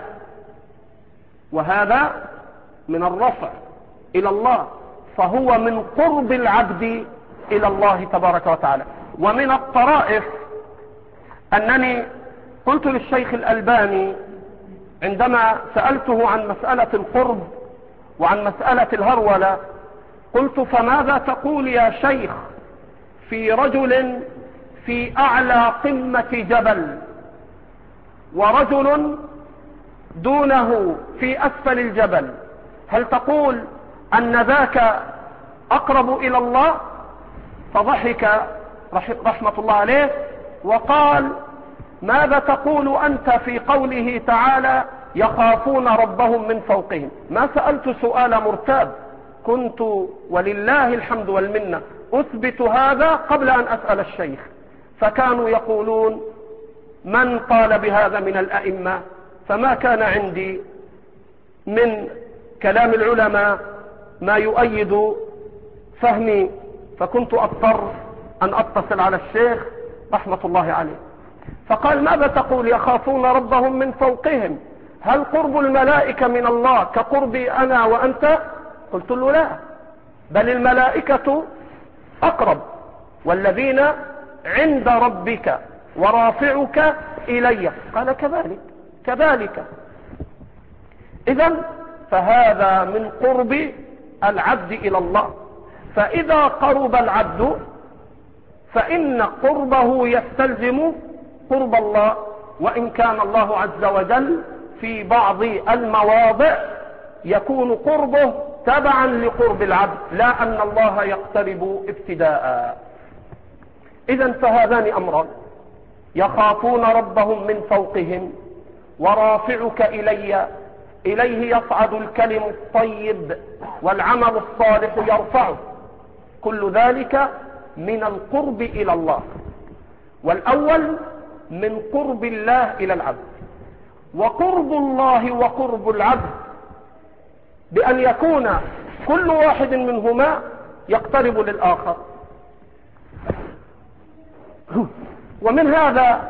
وهذا من الرفع إلى الله، فهو من قرب العبد إلى الله تبارك وتعالى. ومن الطرائف أنني قلت للشيخ الألباني عندما سألته عن مسألة القرب وعن مسألة الهرولة، قلت فماذا تقول يا شيخ في رجل في أعلى قمة جبل ورجل دونه في أسفل الجبل، هل تقول أن ذاك أقرب إلى الله؟ فضحك رحمة الله عليه وقال ماذا تقول أنت في قوله تعالى يخافون ربهم من فوقهم؟ ما سألت سؤال مرتاب، كنت ولله الحمد والمنة أثبت هذا قبل أن أسأل الشيخ، فكانوا يقولون من قال بهذا من الأئمة، فما كان عندي من كلام العلماء ما يؤيد فهمي، فكنت أضطر أن أتصل على الشيخ رحمة الله عليه، فقال ماذا تقول يخافون ربهم من فوقهم؟ هل قرب الملائكة من الله كقربي أنا وأنت؟ قلت له لا، بل الملائكة أقرب، والذين عند ربك ورافعك إلي، قال كذلك كذلك. إذن فهذا من قرب العبد إلى الله. فإذا قرب العبد فإن قربه يستلزم قرب الله، وإن كان الله عز وجل في بعض المواضع يكون قربه تبعا لقرب العبد، لا أن الله يقترب ابتداء. إذن فهذان أمران: يخافون ربهم من فوقهم، ورافعك إلي، إليه يصعد الكلم الطيب والعمل الصالح يرفعه. كل ذلك من القرب إلى الله. والأول من قرب الله إلى العبد. وقرب الله وقرب العبد بأن يكون كل واحد منهما يقترب للآخر. ومن هذا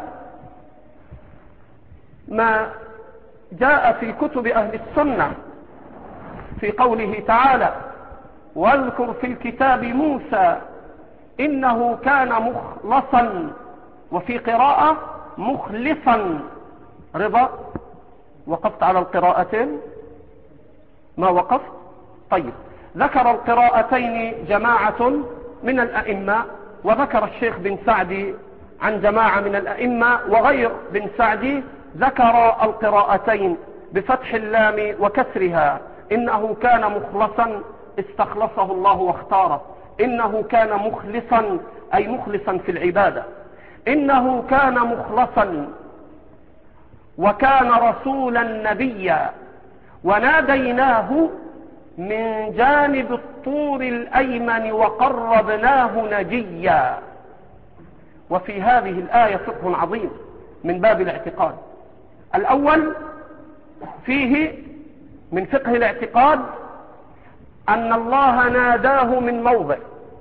ما جاء في كتب أهل السنة في قوله تعالى: واذكر في الكتاب موسى إنه كان مخلصا، وفي قراءة مخلصا. رضا، وقفت على القراءتين؟ ما وقفت؟ طيب. ذكر القراءتين جماعة من الأئمة، وذكر الشيخ بن سعدي عن جماعة من الأئمة، وغير بن سعدي ذكر القراءتين بفتح اللام وكسرها: إنه كان مخلصا استخلصه الله واختاره، إنه كان مخلصا أي مخلصا في العبادة، إنه كان مخلصا وكان رسولا نبيا، وناديناه من جانب الطور الأيمن وقربناه نجيا. وفي هذه الآية فقه عظيم من باب الاعتقاد. الأول فيه من فقه الاعتقاد أن الله ناداه من موضع،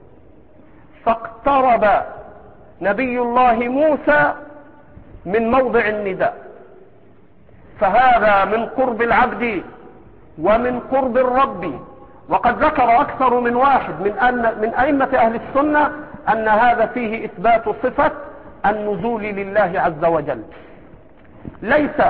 فاقترب نبي الله موسى من موضع النداء، فهذا من قرب العبد ومن قرب الرب. وقد ذكر أكثر من واحد من, أن من أئمة أهل السنة أن هذا فيه إثبات صفة النزول لله عز وجل. ليس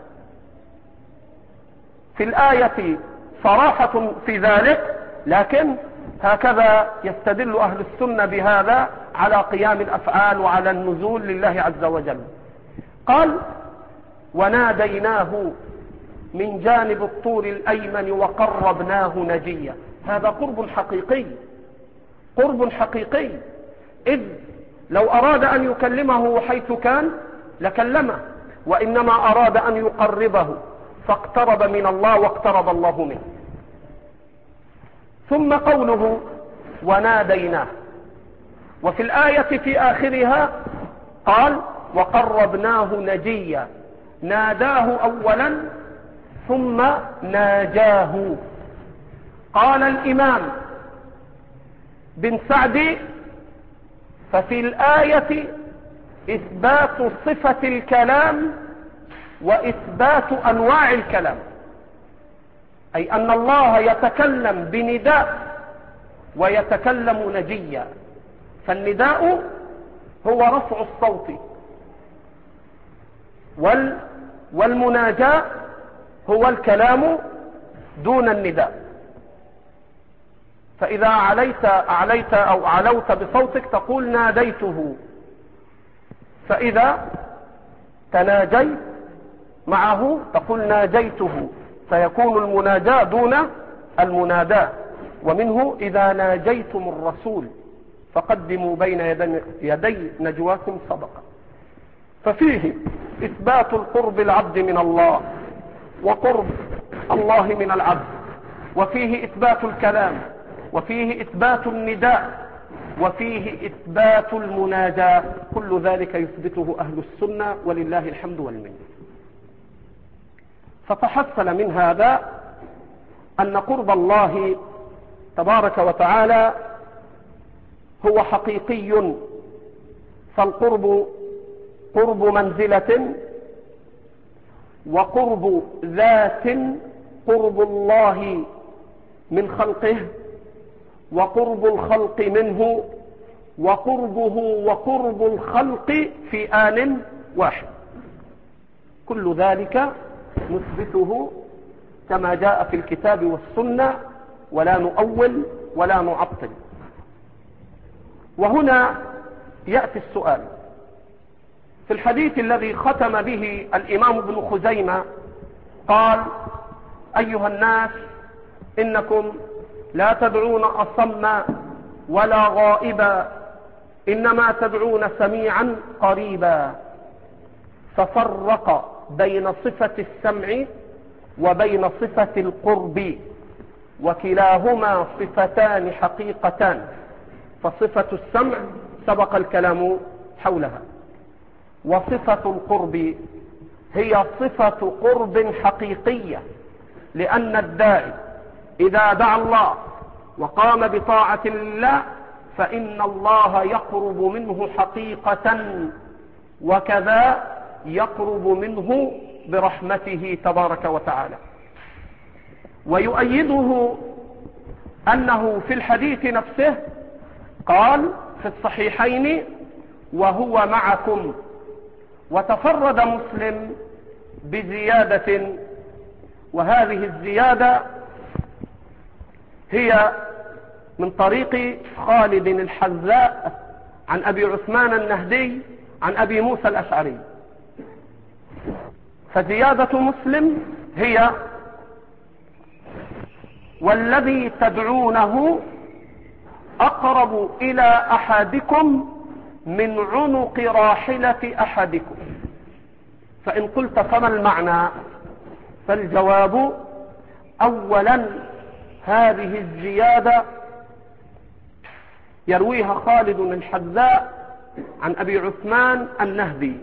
في الآية صراحة في ذلك، لكن هكذا يستدل أهل السنة بهذا على قيام الأفعال وعلى النزول لله عز وجل. قال: وناديناه من جانب الطور الأيمن وقربناه نجيا. هذا قرب حقيقي، قرب حقيقي، إذ لو أراد أن يكلمه حيث كان لكلمه، وإنما أراد أن يقربه فاقترب من الله واقترب الله منه. ثم قوله وناديناه، وفي الآية في آخرها قال: وقربناه نجيا. ناداه أولا ثم ناجاه. قال الإمام بن سعدي: ففي الآية إثبات صفة الكلام وإثبات أنواع الكلام، أي أن الله يتكلم بنداء ويتكلم نجيا. فالنداء هو رفع الصوت، وال والمناجاة هو الكلام دون النداء. فإذا عليت أعليت أو علوت بصوتك تقول ناديته، فإذا تناجيت معه تقول ناجيته، فيكون المناجاة دون المناداة. ومنه: إذا ناجيتم الرسول فقدموا بين يدي نجواكم صدقة. ففيه إثبات القرب العبد من الله وقرب الله من العبد، وفيه إثبات الكلام، وفيه إثبات النداء، وفيه إثبات المناجاة. كل ذلك يثبته أهل السنة ولله الحمد والمنة. فتحصل من هذا أن قرب الله تبارك وتعالى هو حقيقي. فالقرب قرب منزلة وقرب ذات، قرب الله من خلقه وقرب الخلق منه، وقربه وقرب الخلق في آن واحد. كل ذلك نثبته كما جاء في الكتاب والسنة، ولا نؤول ولا نعطل. وهنا يأتي السؤال: في الحديث الذي ختم به الإمام ابن خزيمة قال: أيها الناس، إنكم لا تدعون أصم ولا غائبا، إنما تدعون سميعا قريبا. ففرق بين صفة السمع وبين صفة القرب، وكلاهما صفتان حقيقتان. فصفة السمع سبق الكلام حولها، وصفة القرب هي صفة قرب حقيقية، لأن الداعي إذا دعا الله وقام بطاعة الله فإن الله يقرب منه حقيقة، وكذا يقرب منه برحمته تبارك وتعالى. ويؤيده أنه في الحديث نفسه قال في الصحيحين: وهو معكم. وتفرد مسلم بزيادة، وهذه الزيادة هي من طريق خالد الحذاء عن أبي عثمان النهدي عن أبي موسى الأشعري. فزيادة مسلم هي: والذي تدعونه أقرب إلى أحدكم من عنق راحلة أحدكم. فإن قلت فما المعنى؟ فالجواب: أولا، هذه الزيادة يرويها خالد الحذاء عن أبي عثمان النهدي،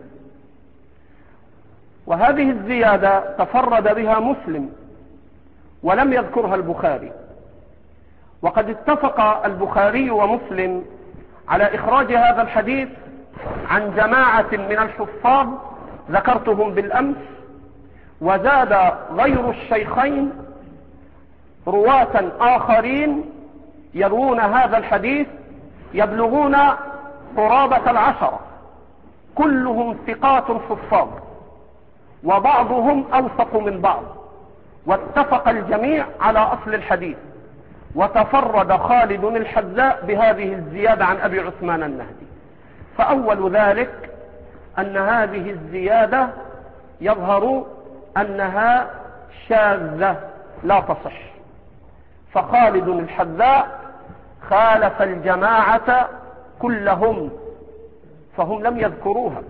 وهذه الزيادة تفرد بها مسلم ولم يذكرها البخاري. وقد اتفق البخاري ومسلم على إخراج هذا الحديث عن جماعة من الحفاظ ذكرتهم بالأمس، وزاد غير الشيخين رواة آخرين يروون هذا الحديث يبلغون قرابة العشرة، كلهم ثقات حفاظ، وبعضهم أوثق من بعض، واتفق الجميع على أصل الحديث. وتفرد خالد الحذاء بهذه الزيادة عن أبي عثمان النهدي. فأول ذلك أن هذه الزيادة يظهر أنها شاذة لا تصح، فخالد الحذاء خالف الجماعة كلهم، فهم لم يذكروها.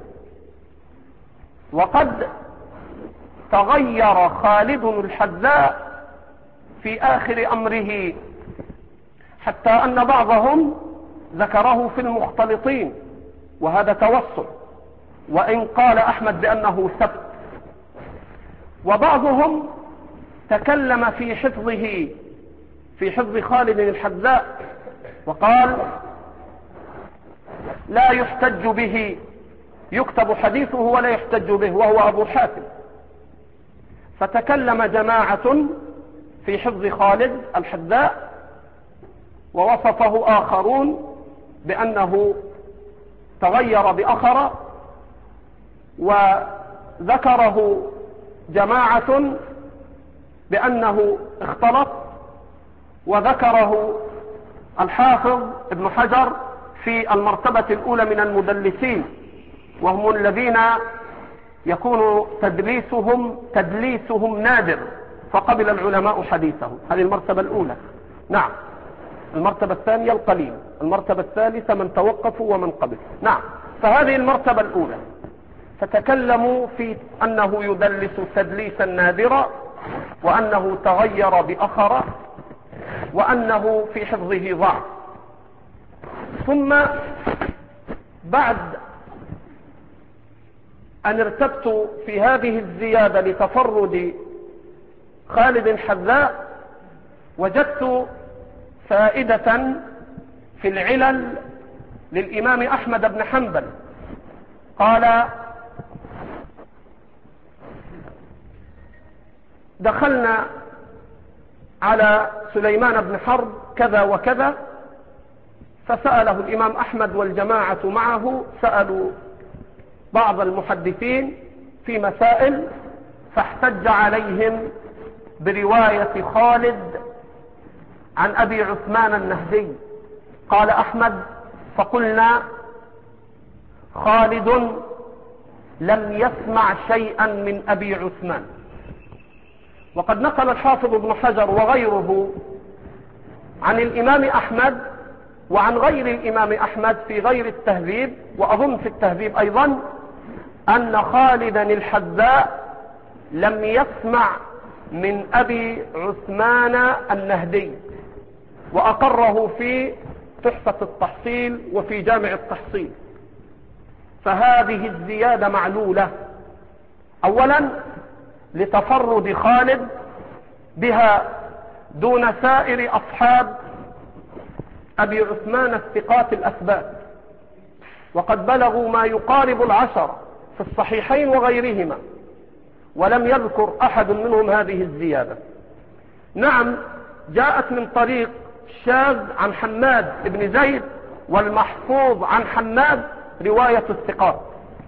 وقد تغير خالد الحذاء في آخر أمره، حتى أن بعضهم ذكره في المختلطين، وهذا توسع، وإن قال أحمد بأنه سبت. وبعضهم تكلم في حفظه في حفظ خالد الحذاء وقال: لا يحتج به، يكتب حديثه ولا يحتج به، وهو أبو حاتم. فتكلم جماعة في حفظ خالد الحذاء، ووصفه آخرون بأنه تغير بأخر، وذكره جماعة بأنه اختلط، وذكره الحافظ ابن حجر في المرتبة الأولى من المدلسين، وهم الذين يكون تدليسهم تدليسهم نادر، فقبل العلماء حديثه. هذه المرتبة الأولى. نعم. المرتبة الثانية القليل، المرتبة الثالثة من توقفوا ومن قبل. نعم. فهذه المرتبة الأولى. فتكلموا في أنه يدلس تدليسا نادرا، وأنه تغير بأخر، وأنه في حفظه ضعف. ثم بعد أن ارتبت في هذه الزيادة لتفرد خالد الحذاء، وجدت فائدة في العلل للإمام أحمد بن حنبل. قال: دخلنا على سليمان بن حرب كذا وكذا، فسأله الإمام أحمد والجماعة معه، سألوا بعض المحدثين في مسائل فاحتج عليهم برواية خالد عن أبي عثمان النهدي. قال أحمد: فقلنا خالد لم يسمع شيئا من أبي عثمان. وقد نقل الحافظ ابن حجر وغيره عن الإمام أحمد وعن غير الإمام أحمد في غير التهذيب، وأظن في التهذيب أيضا، أن خالدا الحذاء لم يسمع من أبي عثمان النهدي، وأقره في تحفة التحصيل وفي جامع التحصيل. فهذه الزيادة معلولة، أولا لتفرد خالد بها دون سائر أصحاب أبي عثمان الثقات الأثبات، وقد بلغوا ما يقارب العشر في الصحيحين وغيرهما، ولم يذكر أحد منهم هذه الزيادة. نعم، جاءت من طريق شاذ عن حماد بن زيد، والمحفوظ عن حماد رواية الثقات،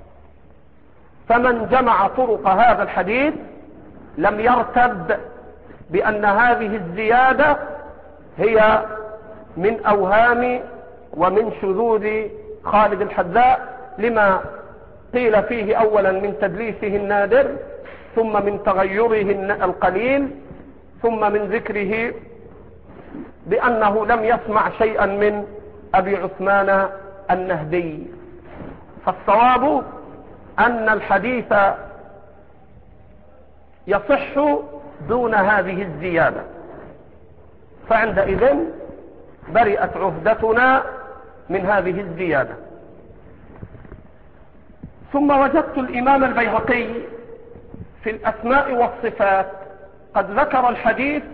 فمن جمع طرق هذا الحديث لم يرتب بأن هذه الزيادة هي من أوهام ومن شذوذ خالد الحذاء، لما قيل فيه أولا من تدليسه النادر، ثم من تغيره القليل، ثم من ذكره بأنه لم يسمع شيئا من أبي عثمان النهدي. فالصواب أن الحديث يصح دون هذه الزيادة، فعندئذ برئت عهدتنا من هذه الزيادة. ثم وجدت الإمام البيهقي في الأسماء والصفات قد ذكر الحديث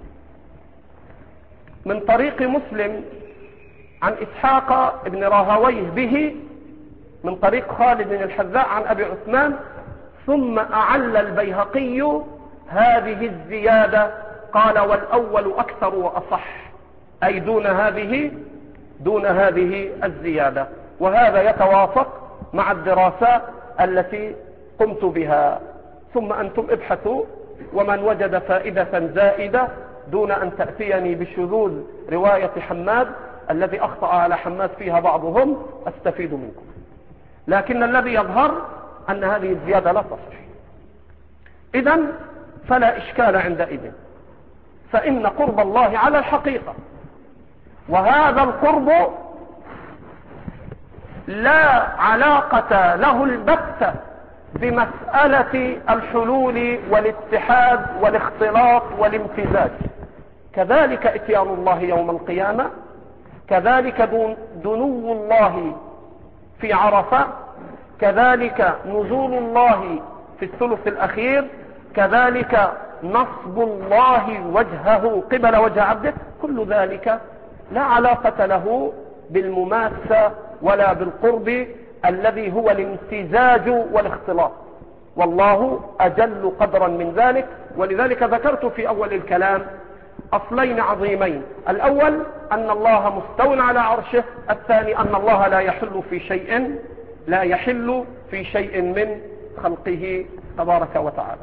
من طريق مسلم عن إسحاق بن راهويه به من طريق خالد بن الحذاء عن أبي عثمان، ثم أعل البيهقي هذه الزيادة قال: والأول أكثر وأصح، أي دون هذه دون هذه الزيادة. وهذا يتوافق مع الدراسات التي قمت بها. ثم أنتم ابحثوا، ومن وجد فائدة زائدة دون أن تأتيني بشذوذ رواية حماد الذي أخطأ على حماد فيها بعضهم أستفيد منكم. لكن الذي يظهر أن هذه الزيادة لا تصح، إذن فلا إشكال عندئذ، فإن قرب الله على الحقيقة، وهذا القرب لا علاقة له البتة بمسألة الحلول والاتحاد والاختلاط والامتزاج. كذلك اتيان الله يوم القيامة، كذلك دنو الله في عرفة، كذلك نزول الله في الثلث الأخير، كذلك نصب الله وجهه قبل وجه عبده. كل ذلك لا علاقة له بالمماسة ولا بالقرب الذي هو الامتزاج والاختلاط، والله أجل قدرا من ذلك. ولذلك ذكرت في أول الكلام أصلين عظيمين: الأول أن الله مستوٍ على عرشه، الثاني أن الله لا يحل في شيء لا يحل في شيء من خلقه تبارك وتعالى.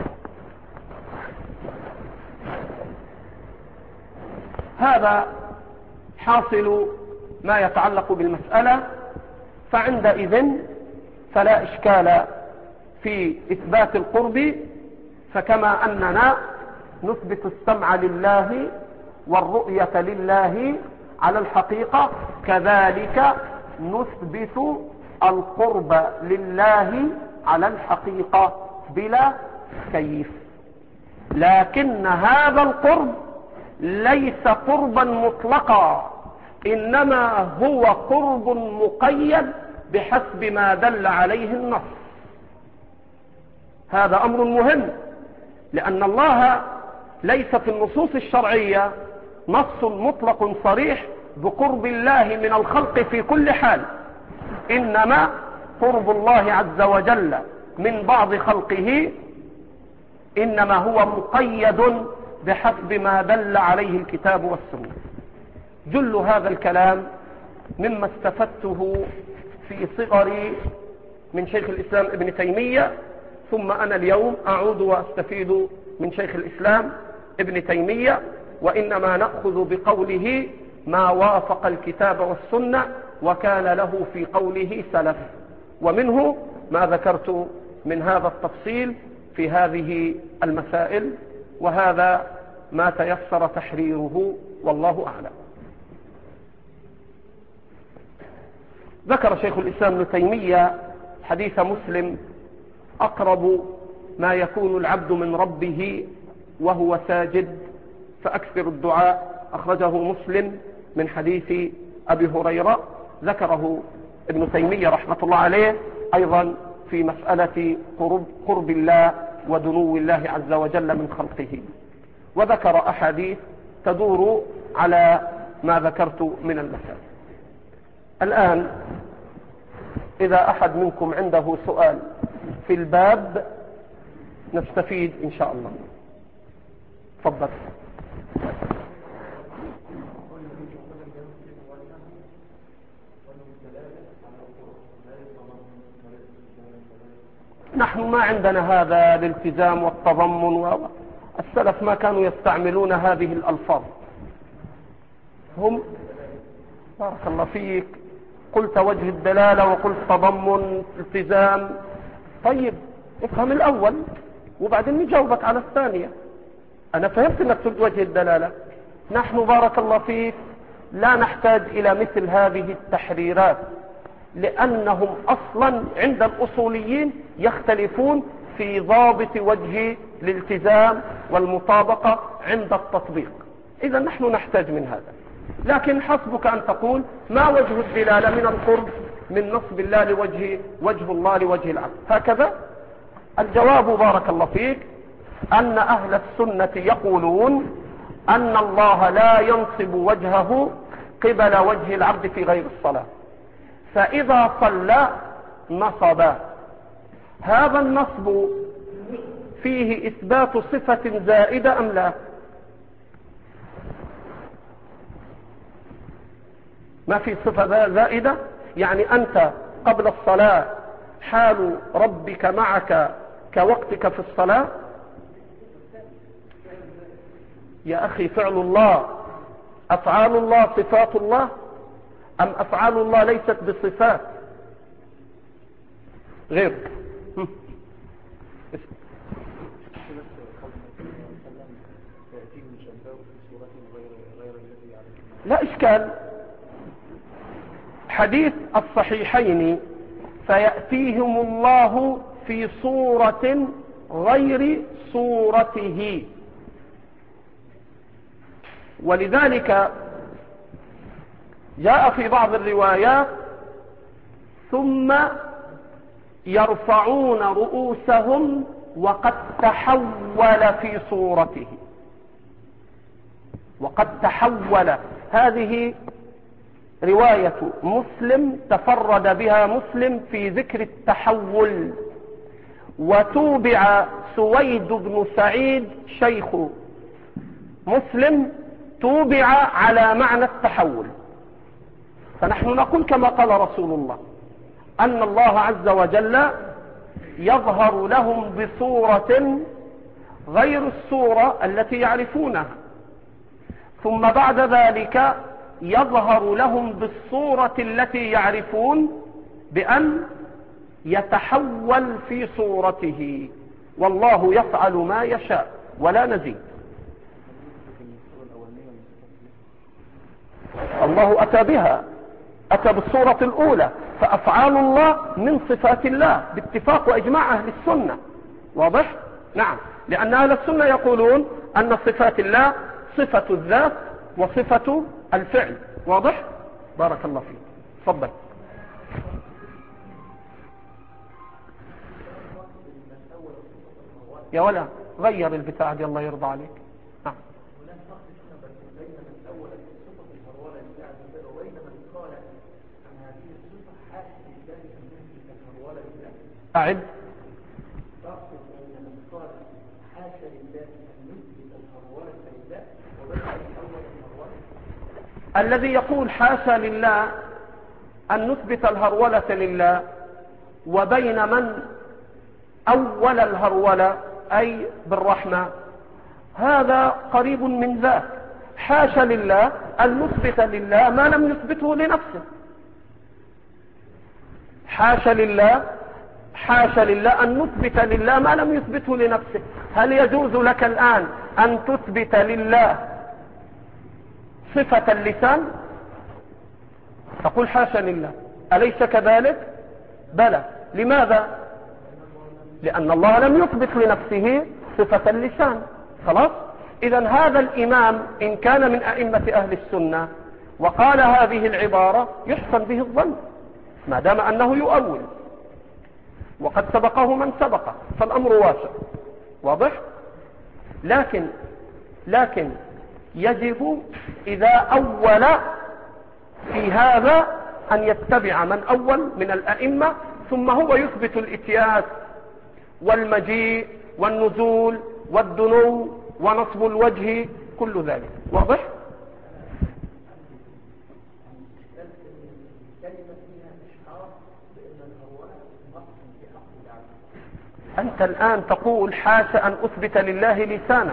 هذا حاصل ما يتعلق بالمسألة، فعندئذ فلا إشكال في إثبات القرب. فكما أننا نثبت السمع لله والرؤية لله على الحقيقة، كذلك نثبت القرب لله على الحقيقة بلا كيف. لكن هذا القرب ليس قربا مطلقا، إنما هو قرب مقيد بحسب ما دل عليه النص. هذا أمر مهم، لأن الله ليس في النصوص الشرعية نص مطلق صريح بقرب الله من الخلق في كل حال، إنما قرب الله عز وجل من بعض خلقه إنما هو مقيد بحسب ما دل عليه الكتاب والسنة. جل هذا الكلام مما استفدته في صغري من شيخ الإسلام ابن تيمية، ثم أنا اليوم أعود وأستفيد من شيخ الإسلام ابن تيمية، وإنما نأخذ بقوله ما وافق الكتاب والسنة وكان له في قوله سلف، ومنه ما ذكرت من هذا التفصيل في هذه المسائل، وهذا ما تيسر تحريره والله أعلم. ذكر شيخ الإسلام ابن تيمية حديث مسلم: أقرب ما يكون العبد من ربه وهو ساجد فأكثر الدعاء، أخرجه مسلم من حديث أبي هريرة. ذكره ابن تيمية رحمة الله عليه أيضا في مسألة قرب, قرب الله ودنو الله عز وجل من خلقه، وذكر أحاديث تدور على ما ذكرت من المسائل. الآن إذا أحد منكم عنده سؤال في الباب نستفيد إن شاء الله. تفضل. نحن ما عندنا هذا الالتزام والتضمن، والسلف ما كانوا يستعملون هذه الألفاظ. هم بارك الله فيك قلت وجه الدلالة وقلت تضمن التزام. طيب افهم الأول وبعدين نجاوبك على الثانية. أنا فهمت أنك تريد وجه الدلالة. نحن بارك الله فيك لا نحتاج إلى مثل هذه التحريرات، لأنهم أصلا عند الأصوليين يختلفون في ضابط وجه الالتزام والمطابقة عند التطبيق. إذا نحن نحتاج من هذا، لكن حسبك أن تقول ما وجه الدلالة من القرب من نصب الله لوجه وجه الله لوجه العبد، هكذا. الجواب بارك الله فيك أن أهل السنة يقولون أن الله لا ينصب وجهه قبل وجه العبد في غير الصلاة، فإذا صلى نصب. هذا النصب فيه إثبات صفة زائدة أم لا؟ ما في صفة زائدة، يعني أنت قبل الصلاة حال ربك معك كوقتك في الصلاة. يا أخي فعل الله، أفعال الله صفات الله أم أفعال الله ليست بصفات؟ غير لا إشكال. حديث الصحيحين فيأتيهم الله في صورة غير صورته، ولذلك جاء في بعض الروايات ثم يرفعون رؤوسهم وقد تحول في صورته، وقد تحول. هذه رواية مسلم تفرد بها مسلم في ذكر التحول، وتوبع سويد بن سعيد شيخ مسلم توبع على معنى التحول. فنحن نقول كما قال رسول الله أن الله عز وجل يظهر لهم بصورة غير الصورة التي يعرفونها، ثم بعد ذلك يظهر لهم بالصورة التي يعرفون بأن يتحول في صورته، والله يفعل ما يشاء ولا نزيد. الله أتى بها، أتى بالصورة الأولى، فأفعال الله من صفات الله باتفاق وإجماع أهل السنة. واضح؟ نعم، لأن أهل السنة يقولون أن صفات الله صفة الذات وصفة الفعل. واضح؟ بارك الله فيك. تفضل. يا ولا غير البتاع دي الله يرضى عليك. نعم. أعد. الذي يقول حاشا لله أن نثبت الهرولة لله، وبين من أول الهرولة أي بالرحمة، هذا قريب من ذاك. حاشا لله أن نثبت لله ما لم يثبته لنفسه. حاشا لله حاشا لله أن نثبت لله ما لم يثبته لنفسه. هل يجوز لك الآن أن تثبت لله صفة اللسان؟ تقول حاشا لله، أليس كذلك؟ بلى. لماذا؟ لأن الله لم يثبت لنفسه صفة اللسان. خلاص؟ إذن هذا الإمام إن كان من أئمة أهل السنة وقال هذه العبارة يحسن به الظن، ما دام أنه يؤول، وقد سبقه من سبقه، فالأمر واسع. واضح؟ لكن لكن يجب إذا أول في هذا أن يتبع من أول من الأئمة، ثم هو يثبت الإتياس والمجيء والنزول والدنو ونصب الوجه، كل ذلك. واضح؟ أنت الآن تقول حاشا أن أثبت لله لسانا.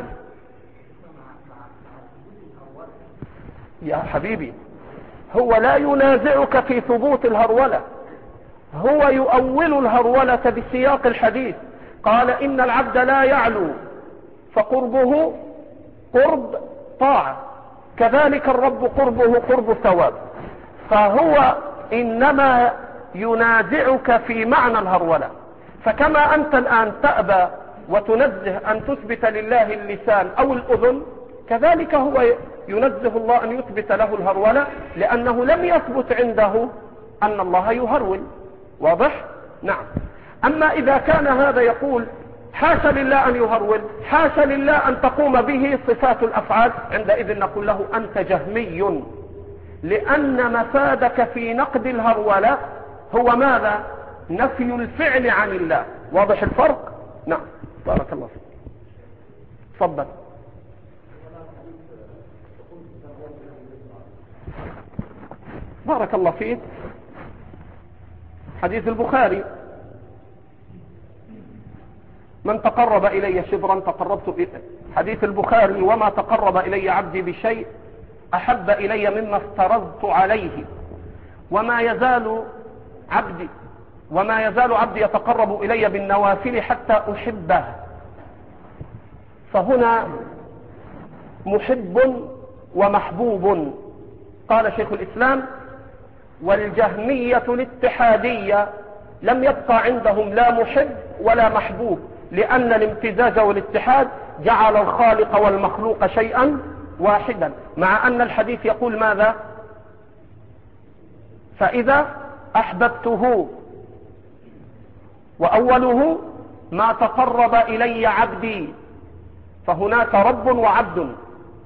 يا حبيبي، هو لا ينازعك في ثبوت الهرولة، هو يؤول الهرولة بسياق الحديث. قال إن العبد لا يعلو فقربه قرب طاعة، كذلك الرب قربه قرب ثواب. فهو إنما ينازعك في معنى الهرولة. فكما أنت الآن تأبى وتنزه أن تثبت لله اللسان أو الأذن، كذلك هو ينزه الله أن يثبت له الهرولة، لأنه لم يثبت عنده أن الله يهرول. واضح؟ نعم. أما إذا كان هذا يقول حاشا لله أن يهرول، حاشا لله أن تقوم به صفات الأفعال، عندئذ نقول له أنت جهمي، لأن مفادك في نقد الهرولة هو ماذا؟ نفي الفعل عن الله. واضح الفرق؟ نعم. بارك الله فيك. تفضل. بارك الله فيك. حديث البخاري: من تقرب إلي شبرا تقربت إليه. حديث البخاري: وما تقرب إلي عبدي بشيء أحب إلي مما افترضت عليه، وما يزال عبدي وما يزال عبدي يتقرب إلي بالنوافل حتى أحبه. فهنا محب ومحبوب. قال شيخ الإسلام: والجهمية الاتحادية لم يبقى عندهم لا محب ولا محبوب، لأن الامتزاج والاتحاد جعل الخالق والمخلوق شيئا واحدا، مع أن الحديث يقول ماذا؟ فإذا أحببته، وأوله ما تقرب إلي عبدي. فهناك رب وعبد،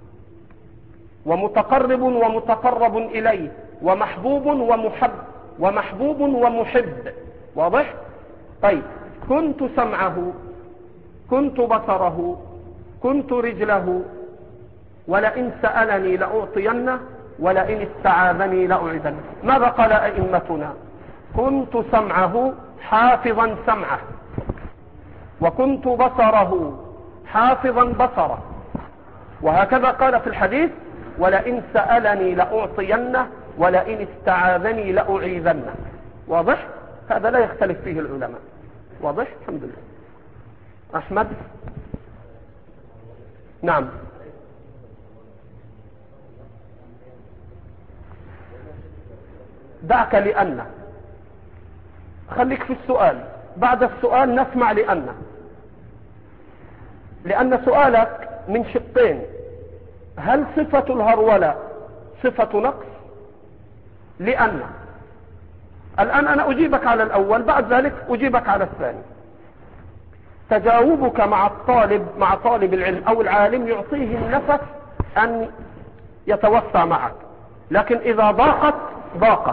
ومتقرب ومتقرب إليه، ومحبوب ومحب، ومحبوب ومحب. واضح؟ طيب، كنت سمعه، كنت بصره، كنت رجله، ولئن سألني لأعطينه، ولئن استعاذني لأعيذنه. ماذا قال أئمتنا؟ كنت سمعه حافظا سمعه، وكنت بصره حافظا بصره، وهكذا قال في الحديث: ولئن سألني لأعطينه، ولئن استعاذني لأعيذنه. واضح؟ هذا لا يختلف فيه العلماء. واضح؟ الحمد لله. أحمد. نعم. دعك لأن، خليك في السؤال، بعد السؤال نسمع لأن لأن سؤالك من شقين: هل صفة الهرولة صفة نقص؟ لأن الآن أنا أجيبك على الأول، بعد ذلك أجيبك على الثاني. تجاوبك مع الطالب مع طالب العلم أو العالم يعطيه النفس أن يتوسع معك، لكن إذا ضاقت ضاقت.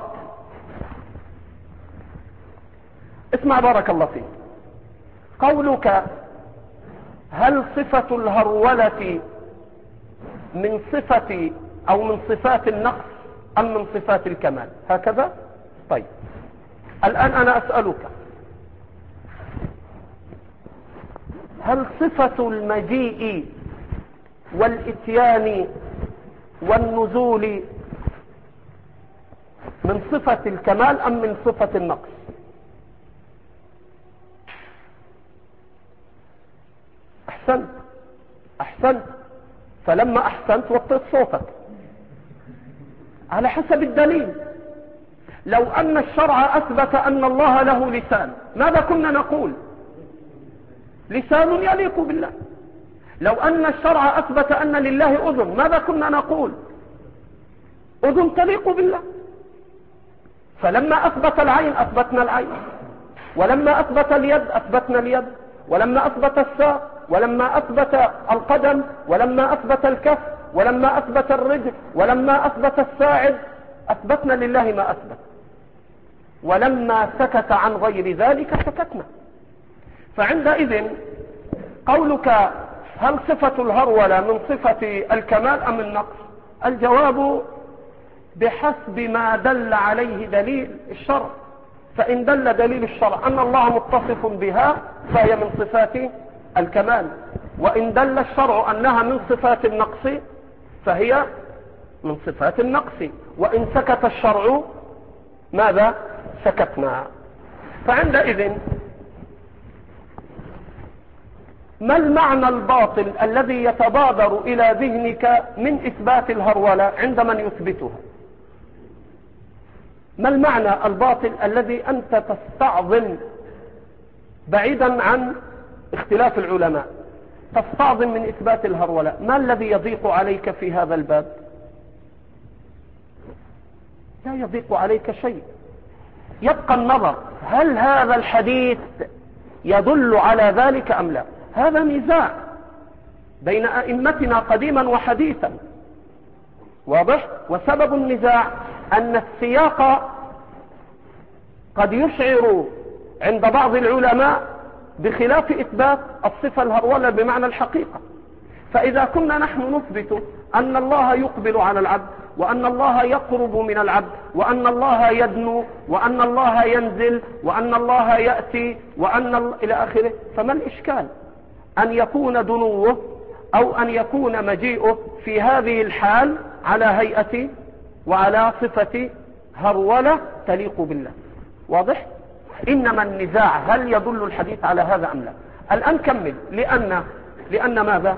اسمع بارك الله فيك. قولك هل صفة الهرولة من صفة أو من صفات النقص أم من صفات الكمال؟ هكذا؟ طيب، الآن أنا أسألك: هل صفة المجيء والإتيان والنزول من صفة الكمال أم من صفة النقص؟ أحسنت أحسنت فلما أحسنت وطيت صوتك على حسب الدليل. لو أن الشرع أثبت أن الله له لسان ماذا كنا نقول؟ لسان يليق بالله. لو أن الشرع أثبت أن لله أذن ماذا كنا نقول؟ أذن تليق بالله. فلما أثبت العين أثبتنا العين، ولما أثبت اليد أثبتنا اليد، ولما أثبت الساق، ولما أثبت القدم، ولما أثبت الكف، ولما أثبت الرجل، ولما أثبت الساعد، أثبتنا لله ما أثبت. ولما سكت عن غير ذلك سكتنا. فعندئذ قولك هل صفة الهرولة من صفة الكمال أم النقص؟ الجواب بحسب ما دل عليه دليل الشرع. فإن دل دليل الشرع أن الله متصف بها فهي من صفات الكمال، وإن دل الشرع أنها من صفات النقص فهي من صفات النقص. وإن سكت الشرع ماذا؟ سكتنا. فعندئذ ما المعنى الباطل الذي يتبادر إلى ذهنك من إثبات الهرولة عند من يثبتها؟ ما المعنى الباطل الذي أنت تستعظم بعيدا عن اختلاف العلماء تستعظم من إثبات الهرولة؟ ما الذي يضيق عليك في هذا الباب؟ لا يضيق عليك شيء. يبقى النظر هل هذا الحديث يدل على ذلك أم لا. هذا نزاع بين أئمتنا قديما وحديثا، واضح؟ وسبب النزاع أن السياق قد يشعر عند بعض العلماء بخلاف إثبات الصفة الهرولة بمعنى الحقيقة. فإذا كنا نحن نثبت أن الله يقبل على العبد، وأن الله يقرب من العبد، وأن الله يدنو، وأن الله ينزل، وأن الله يأتي، وأن ال... إلى آخره، فما الإشكال أن يكون دنوه أو أن يكون مجيئه في هذه الحال على هيئة وعلى صفة هرولة تليق بالله؟ واضح؟ إنما النزاع هل يدل الحديث على هذا أم لا. الآن كمل. لأن لأن ماذا؟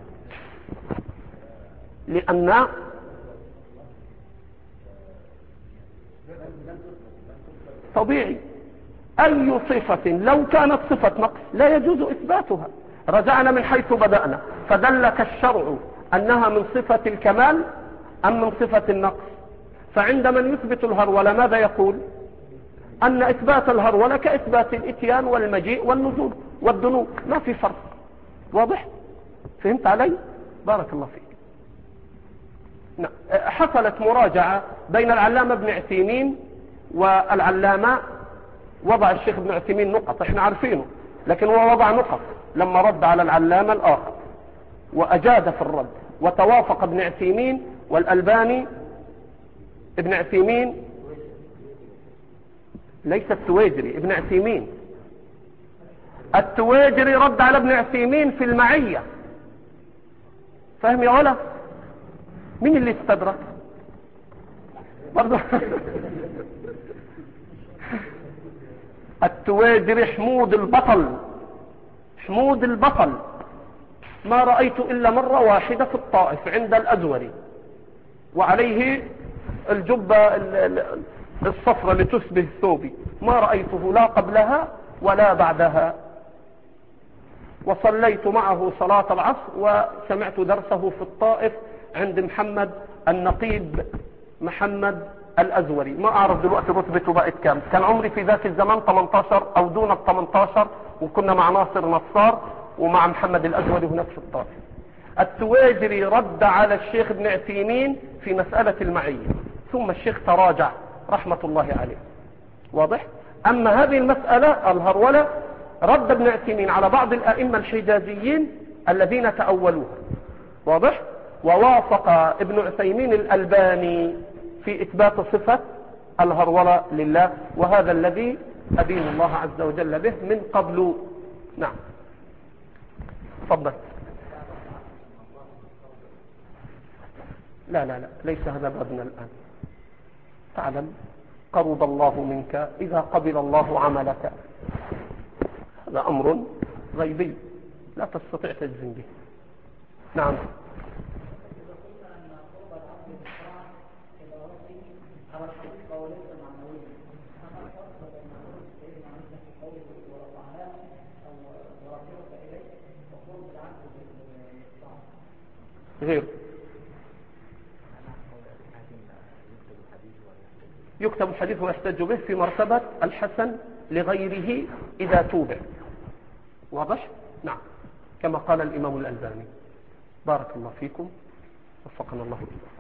لأن طبيعي أي صفة لو كانت صفة نقص لا يجوز إثباتها. رجعنا من حيث بدأنا، فدلك الشرع أنها من صفة الكمال أم من صفة النقص. فعند من يثبت الهرولة ماذا يقول؟ أن إثبات الهرولة كإثبات الإتيان والمجيء والنزول والدنو، ما في فرق. واضح؟ فهمت علي؟ بارك الله فيك. حصلت مراجعة بين العلامة ابن عثيمين والعلامة، وضع الشيخ ابن عثيمين نقط احنا عارفينه، لكن هو وضع نقط لما رد على العلامة الآخر وأجاد في الرد، وتوافق ابن عثيمين والألباني. ابن عثيمين ليس التويجري، ابن عثيمين. التويجري رد على ابن عثيمين في المعية. فهم يا ولا؟ مين اللي استدرك برضه؟ التويجري حمود البطل، حمود البطل ما رأيت إلا مرة واحدة في الطائف عند الأزوري، وعليه الجبة الصفرة لتشبه الثوبي، ما رأيته لا قبلها ولا بعدها. وصليت معه صلاة العصر وسمعت درسه في الطائف عند محمد النقيب محمد الأزوري. ما أعرف دلوقتي رتبته بقت كام. كان عمري في ذاك الزمان ثمانية عشر أو دون ال ثمانية عشر، وكنا مع ناصر نصار ومع محمد الأزوري هناك في الطائف. التويجري رد على الشيخ ابن عثيمين في مسألة المعية، ثم الشيخ تراجع رحمة الله عليه. واضح؟ أما هذه المسألة الهرولة رد ابن عثيمين على بعض الأئمة الحجازيين الذين تأولوها. واضح؟ ووافق ابن عثيمين الألباني في إثبات صفة الهرولة لله، وهذا الذي أدين الله عز وجل به من قبل. نعم. تفضل. لا لا لا ليس هذا بابنا الآن. تعلم قرب الله منك إذا قبل الله عملك، هذا أمر غيبي لا تستطيع تجزم به. نعم. غير يكتب الحديث ويحتج به في مرتبة الحسن لغيره إذا توبع. واضح؟ نعم، كما قال الإمام الألباني. بارك الله فيكم، وفقنا الله إليه.